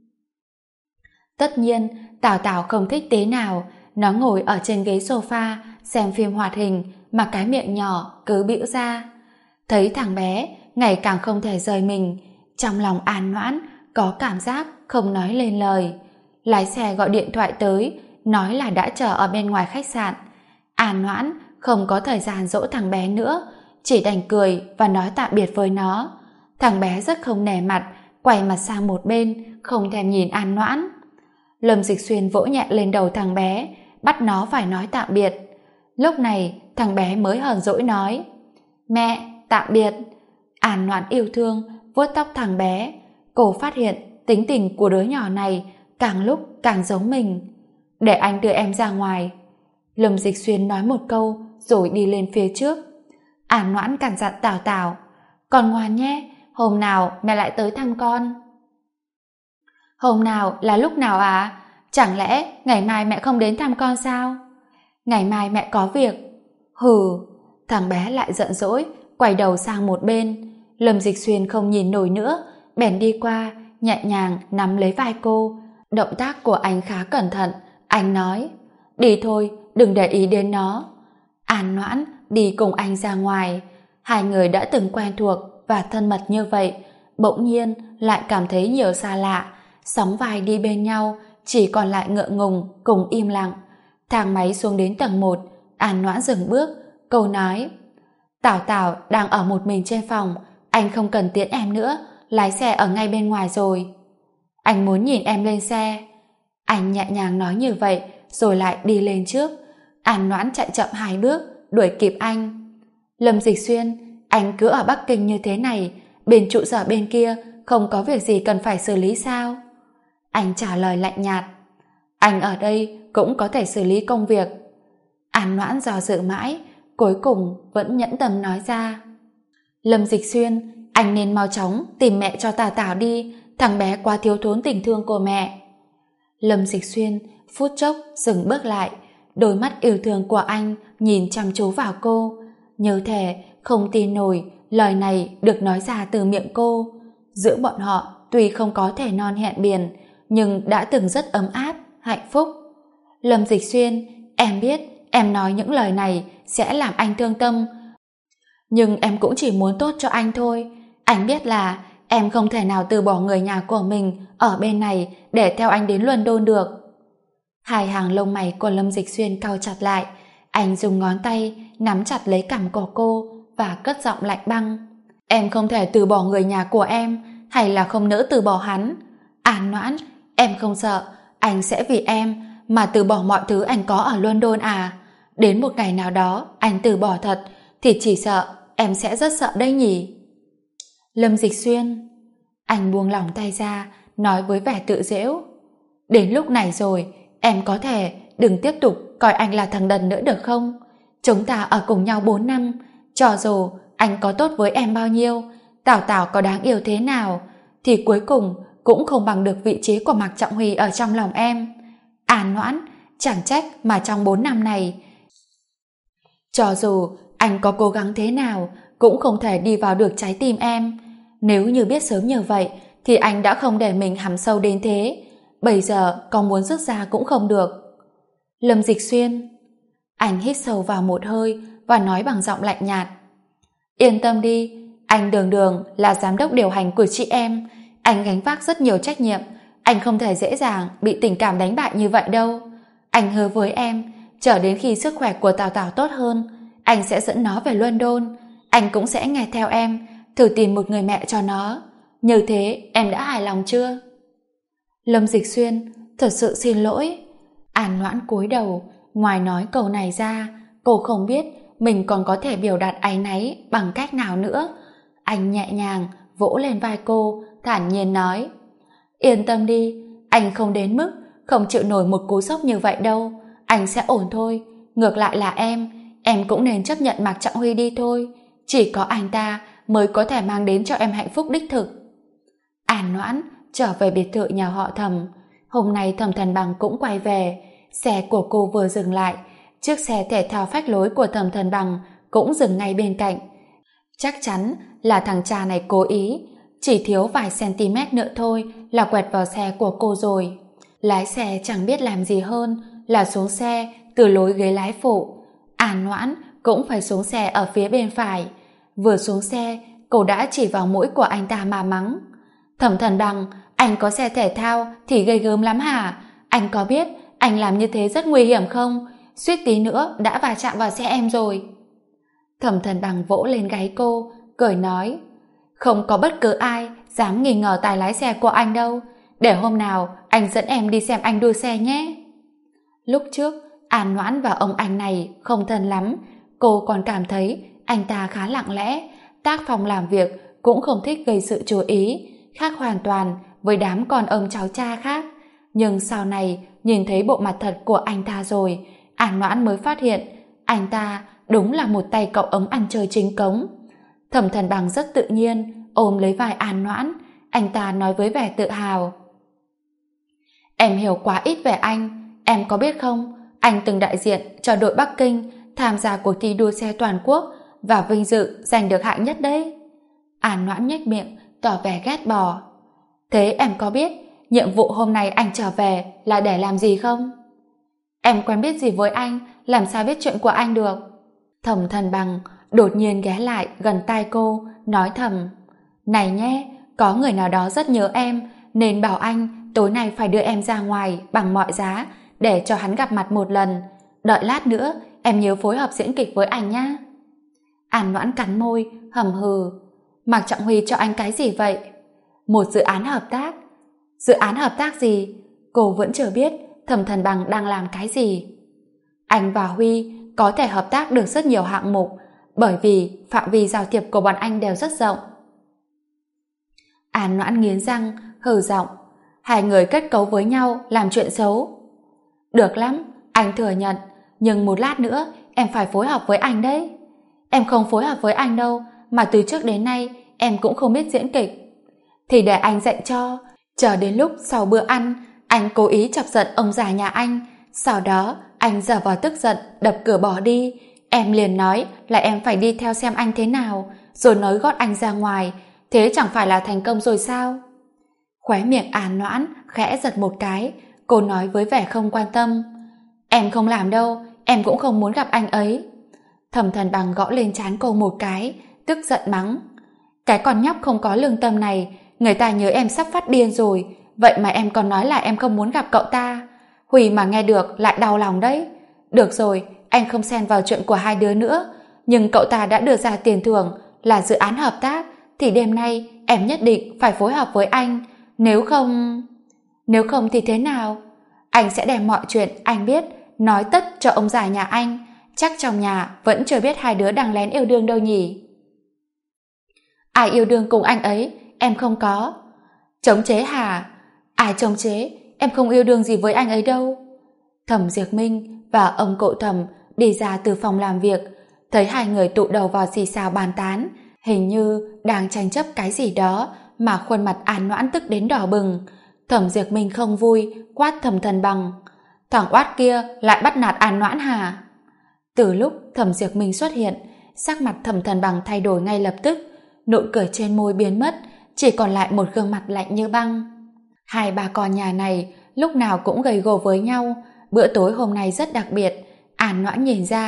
Tất nhiên, Tào Tào không thích tí nào. Nó ngồi ở trên ghế sofa xem phim hoạt hình mà cái miệng nhỏ cứ bĩu ra. Thấy thằng bé ngày càng không thể rời mình, trong lòng An Noãn có cảm giác không nói lên lời. Lái xe gọi điện thoại tới, nói là đã chờ ở bên ngoài khách sạn. An Noãn không có thời gian dỗ thằng bé nữa, chỉ đành cười và nói tạm biệt với nó. Thằng bé rất không nể mặt, quay mặt sang một bên, không thèm nhìn An Noãn. Lâm Dịch Xuyên vỗ nhẹ lên đầu thằng bé, bắt nó phải nói tạm biệt. Lúc này thằng bé mới hờn dỗi nói: Mẹ, tạm biệt. An Noãn yêu thương vuốt tóc thằng bé. Cô phát hiện tính tình của đứa nhỏ này càng lúc càng giống mình. Để anh đưa em ra ngoài. Lâm Dịch Xuyên nói một câu rồi đi lên phía trước. An Noãn căn dặn Tào Tào: Con ngoan nhé, hôm nào mẹ lại tới thăm con. Hôm nào là lúc nào à? Chẳng lẽ ngày mai mẹ không đến thăm con sao? Ngày mai mẹ có việc. Hừ. Thằng bé lại giận dỗi, quay đầu sang một bên. Lâm Dịch Xuyên không nhìn nổi nữa, bèn đi qua, nhẹ nhàng nắm lấy vai cô. Động tác của anh khá cẩn thận. Anh nói: Đi thôi, đừng để ý đến nó. An Noãn đi cùng anh ra ngoài. Hai người đã từng quen thuộc và thân mật như vậy, bỗng nhiên lại cảm thấy nhiều xa lạ. Sóng vai đi bên nhau, chỉ còn lại ngượng ngùng cùng im lặng. Thang máy xuống đến tầng 1, An Noãn dừng bước. Cô nói: Tào Tào đang ở một mình trên phòng, anh không cần tiễn em nữa, lái xe ở ngay bên ngoài rồi. Anh muốn nhìn em lên xe. Anh nhẹ nhàng nói như vậy rồi lại đi lên trước. An Noãn chạy chậm 2 bước đuổi kịp anh. Lâm Dịch Xuyên, anh cứ ở Bắc Kinh như thế này, bên trụ sở bên kia không có việc gì cần phải xử lý sao? Anh trả lời lạnh nhạt: Anh ở đây cũng có thể xử lý công việc. An Noãn do dự mãi, cuối cùng vẫn nhẫn tâm nói ra: Lâm Dịch Xuyên, anh nên mau chóng tìm mẹ cho Tào Tào đi, thằng bé quá thiếu thốn tình thương của mẹ. Lâm Dịch Xuyên phút chốc dừng bước lại, đôi mắt yêu thương của anh nhìn chăm chú vào cô, như thể không tin nổi lời này được nói ra từ miệng cô. Giữa bọn họ tuy không có thể non hẹn biển, nhưng đã từng rất ấm áp, hạnh phúc. Lâm Dịch Xuyên, em biết em nói những lời này sẽ làm anh thương tâm, nhưng em cũng chỉ muốn tốt cho anh thôi. Anh biết là em không thể nào từ bỏ người nhà của mình ở bên này để theo anh đến London được. Hai hàng lông mày của Lâm Dịch Xuyên cau chặt lại. Anh dùng ngón tay nắm chặt lấy cằm của cô và cất giọng lạnh băng: Em không thể từ bỏ người nhà của em, hay là không nỡ từ bỏ hắn. An Noãn, em không sợ anh sẽ vì em mà từ bỏ mọi thứ anh có ở London à? Đến một ngày nào đó anh từ bỏ thật thì chỉ sợ em sẽ rất sợ đây nhỉ? Lâm Dịch Xuyên, anh buông lỏng tay ra, nói với vẻ tự giễu: Đến lúc này rồi, em có thể đừng tiếp tục coi anh là thằng đần nữa được không? Chúng ta ở cùng nhau 4 năm, cho dù anh có tốt với em bao nhiêu, Tào Tào có đáng yêu thế nào, thì cuối cùng cũng không bằng được vị trí của Mạc Trọng Huy ở trong lòng em. An Noãn, chẳng trách mà trong 4 năm này, cho dù anh có cố gắng thế nào, cũng không thể đi vào được trái tim em. Nếu như biết sớm như vậy, thì anh đã không để mình hằn sâu đến thế. Bây giờ có muốn rút ra cũng không được. Lâm Dịch Xuyên, anh hít sâu vào một hơi, và nói bằng giọng lạnh nhạt. Yên tâm đi, anh Đường Đường là giám đốc điều hành của chị em. Anh gánh vác rất nhiều trách nhiệm. Anh không thể dễ dàng bị tình cảm đánh bại như vậy đâu. Anh hứa với em, chờ đến khi sức khỏe của Tào Tào tốt hơn, anh sẽ dẫn nó về London. Anh cũng sẽ nghe theo em, thử tìm một người mẹ cho nó. Như thế em đã hài lòng chưa? Lâm Dịch Xuyên, thật sự xin lỗi. An Noãn cúi đầu, ngoài nói câu này ra, cô không biết mình còn có thể biểu đạt áy náy bằng cách nào nữa. Anh nhẹ nhàng vỗ lên vai cô, thản nhiên nói: Yên tâm đi, anh không đến mức không chịu nổi một cú sốc như vậy đâu. Anh sẽ ổn thôi. Ngược lại là em cũng nên chấp nhận Mạc Trọng Huy đi thôi. Chỉ có anh ta mới có thể mang đến cho em hạnh phúc đích thực. An Noãn trở về biệt thự nhà họ Thẩm. Hôm nay Thẩm Thần Bằng cũng quay về. Xe của cô vừa dừng lại, chiếc xe thể thao phách lối của Thẩm Thần Bằng cũng dừng ngay bên cạnh. Chắc chắn là thằng cha này cố ý, chỉ thiếu vài cm nữa thôi là quẹt vào xe của cô rồi. Lái xe chẳng biết làm gì hơn là xuống xe từ lối ghế lái phụ. An Noãn cũng phải xuống xe ở phía bên phải. Vừa xuống xe, cô đã chỉ vào mũi của anh ta mà mắng: Thẩm Thần Bằng, anh có xe thể thao thì ghê gớm lắm hả? Anh có biết anh làm như thế rất nguy hiểm không? Suýt tí nữa đã va chạm vào xe em rồi. Thẩm Thần Bằng vỗ lên gáy cô, cười nói: Không có bất cứ ai dám nghi ngờ tài lái xe của anh đâu. Để hôm nào anh dẫn em đi xem anh đua xe nhé. Lúc trước An Noãn và ông anh này không thân lắm. Cô còn cảm thấy anh ta khá lặng lẽ, tác phong làm việc cũng không thích gây sự chú ý, khác hoàn toàn với đám con ông cháu cha khác. Nhưng sau này nhìn thấy bộ mặt thật của anh ta rồi, An Noãn mới phát hiện anh ta đúng là một tay cậu ống ăn chơi chính cống. Thẩm Thần Bằng rất tự nhiên ôm lấy vai An Noãn. Anh ta nói với vẻ tự hào: Em hiểu quá ít về anh. Em có biết không, anh từng đại diện cho đội Bắc Kinh tham gia cuộc thi đua xe toàn quốc và vinh dự giành được hạng nhất đấy. An Noãn nhếch miệng tỏ vẻ ghét bỏ. Thế em có biết nhiệm vụ hôm nay anh trở về là để làm gì không? Em quen biết gì với anh, làm sao biết chuyện của anh được? Thẩm Thần Bằng đột nhiên ghé lại gần tai cô, nói thầm: Này nhé, có người nào đó rất nhớ em, nên bảo anh tối nay phải đưa em ra ngoài bằng mọi giá để cho hắn gặp mặt một lần. Đợi lát nữa em nhớ phối hợp diễn kịch với anh nhé. An Noãn cắn môi, hầm hừ: Mạc Trọng Huy cho anh cái gì vậy? Một dự án hợp tác. Dự án hợp tác gì? Cô vẫn chưa biết Thẩm Thần Bằng đang làm cái gì. Anh và Huy có thể hợp tác được rất nhiều hạng mục, bởi vì phạm vi giao thiệp của bọn anh đều rất rộng. An Noãn nghiến răng, hừ giọng: Hai người kết cấu với nhau làm chuyện xấu. Được lắm, anh thừa nhận, nhưng một lát nữa em phải phối hợp với anh đấy. Em không phối hợp với anh đâu, mà từ trước đến nay em cũng không biết diễn kịch. Thì để anh dạy cho. Chờ đến lúc sau bữa ăn, anh cố ý chọc giận ông già nhà anh, sau đó anh giở vào tức giận đập cửa bỏ đi. Em liền nói là em phải đi theo xem anh thế nào, rồi nói gót anh ra ngoài. Thế chẳng phải là thành công rồi sao? Khóe miệng An Noãn khẽ giật một cái. Cô nói với vẻ không quan tâm: Em không làm đâu, em cũng không muốn gặp anh ấy. Thẩm Thần Bằng gõ lên trán cô một cái, tức giận mắng: Cái con nhóc không có lương tâm này, người ta nhớ em sắp phát điên rồi, vậy mà em còn nói là em không muốn gặp cậu ta. Huy mà nghe được lại đau lòng đấy. Được rồi, anh không xen vào chuyện của hai đứa nữa, nhưng cậu ta đã đưa ra tiền thưởng là dự án hợp tác, thì đêm nay em nhất định phải phối hợp với anh. Nếu không thì thế nào? Anh sẽ đem mọi chuyện anh biết nói tất cho ông già nhà anh. Chắc trong nhà vẫn chưa biết hai đứa đang lén yêu đương đâu nhỉ? Ai yêu đương cùng anh ấy? Em không có. Chống chế hả? Ai chống chế? Em không yêu đương gì với anh ấy đâu. Thẩm Diệp Minh và ông cậu Thẩm đi ra từ phòng làm việc, thấy hai người tụ đầu vào xì xào bàn tán, hình như đang tranh chấp cái gì đó, mà khuôn mặt An Noãn tức đến đỏ bừng. Thẩm Diệp Minh không vui, quát Thẩm Thần Bằng: Thằng oát kia lại bắt nạt An Noãn hả? Từ lúc Thẩm Diệp Minh xuất hiện, sắc mặt Thẩm Thần Bằng thay đổi ngay lập tức, nụ cười trên môi biến mất, chỉ còn lại một gương mặt lạnh như băng. Hai bà con nhà này lúc nào cũng gầy gò với nhau. Bữa tối hôm nay rất đặc biệt. An Noãn nhìn ra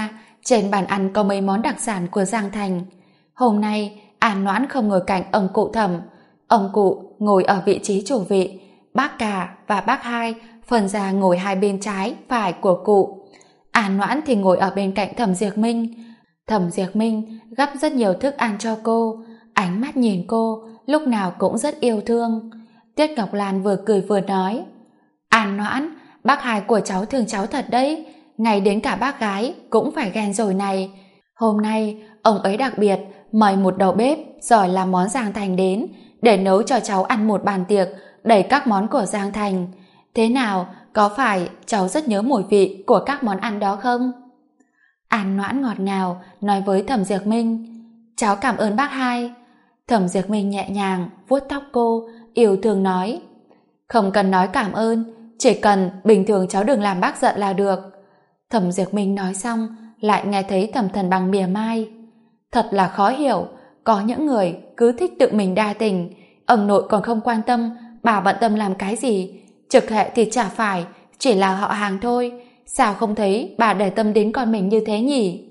Trên bàn ăn có mấy món đặc sản của Giang Thành. Hôm nay, An Noãn không ngồi cạnh ông cụ Thẩm. Ông cụ ngồi ở vị trí chủ vị, bác cả và bác hai phân ra ngồi hai bên trái, phải của cụ. An Noãn thì ngồi ở bên cạnh Thẩm Diệp Minh. Thẩm Diệp Minh gắp rất nhiều thức ăn cho cô, ánh mắt nhìn cô lúc nào cũng rất yêu thương. Tiết Ngọc Lan vừa cười vừa nói: An Noãn, bác hai của cháu thương cháu thật đấy, ngay đến cả bác gái cũng phải ghen rồi này. Hôm nay ông ấy đặc biệt mời một đầu bếp giỏi làm món Giang Thành đến để nấu cho cháu ăn một bàn tiệc đầy các món của Giang Thành. Thế nào, có phải cháu rất nhớ mùi vị của các món ăn đó không? An Noãn ngọt ngào nói với Thẩm Diệp Minh: cháu cảm ơn bác hai. Thẩm Diệp Minh nhẹ nhàng vuốt tóc cô, yêu thương nói: không cần nói cảm ơn, chỉ cần bình thường cháu đừng làm bác giận là được. Thẩm Diệp Minh nói xong lại nghe thấy Thẩm Thần Bằng mỉa mai: thật là khó hiểu, có những người cứ thích tự mình đa tình, ông nội còn không quan tâm, bà bận tâm làm cái gì? Trực hệ thì chả phải, chỉ là họ hàng thôi, sao không thấy bà để tâm đến con mình như thế nhỉ?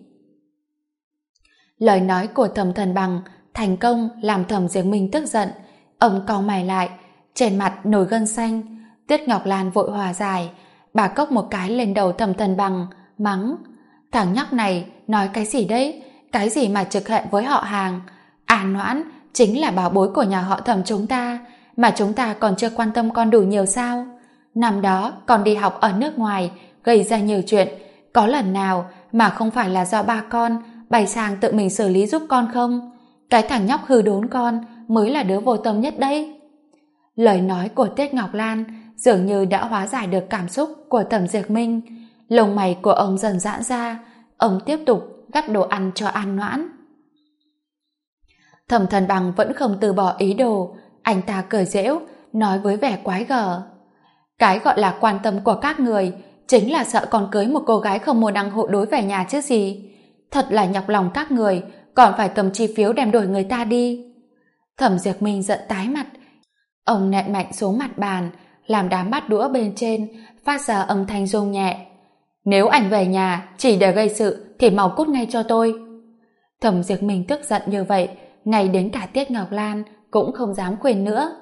Lời nói của Thẩm Thần Bằng thành công làm Thẩm Diệp Minh tức giận. Ông cau mày lại, trên mặt nổi gân xanh. Tiết Ngọc Lan vội hòa giải, bà cốc một cái lên đầu Thẩm Thần Bằng, mắng: thằng nhóc này nói cái gì đấy? Cái gì mà trực hệ với họ hàng? An Noãn chính là bảo bối của nhà họ Thẩm chúng ta, mà chúng ta còn chưa quan tâm con đủ nhiều sao? Năm đó con đi học ở nước ngoài, gây ra nhiều chuyện, có lần nào mà không phải là do ba con bày sang tự mình xử lý giúp con không? Cái thằng nhóc hư đốn con mới là đứa vô tâm nhất đấy. Lời nói của Tiết Ngọc Lan dường như đã hóa giải được cảm xúc của Thẩm Diệp Minh. Lông mày của ông dần giãn ra, ông tiếp tục gắp đồ ăn cho An Noãn. Thẩm Thần Bằng vẫn không từ bỏ ý đồ, anh ta cười giễu, nói với vẻ quái gở: cái gọi là quan tâm của các người chính là sợ con cưới một cô gái không mua đăng hộ đối về nhà chứ gì. Thật là nhọc lòng các người, còn phải cầm chi phiếu đem đổi người ta đi. Thẩm Diệp Minh giận tái mặt, ông nện mạnh xuống mặt bàn, làm đám bát đũa bên trên phát ra âm thanh rung nhẹ: nếu anh về nhà chỉ để gây sự thì mau cút ngay cho tôi. Thẩm Diệp Minh tức giận như vậy, ngay đến cả Tiết Ngọc Lan cũng không dám khuyên nữa.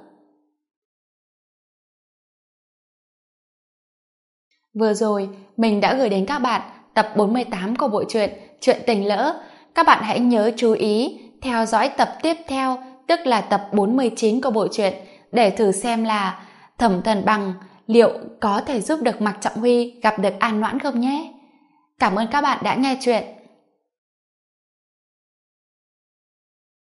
Vừa rồi mình đã gửi đến các bạn tập 48 của bộ truyện Chuyện Tình Lỡ. Các bạn hãy nhớ chú ý theo dõi tập tiếp theo, tức là tập 49 của bộ truyện, để thử xem là Thẩm Thần Bằng liệu có thể giúp được Mạc Trọng Huy gặp được An Noãn không nhé. Cảm ơn các bạn đã nghe chuyện.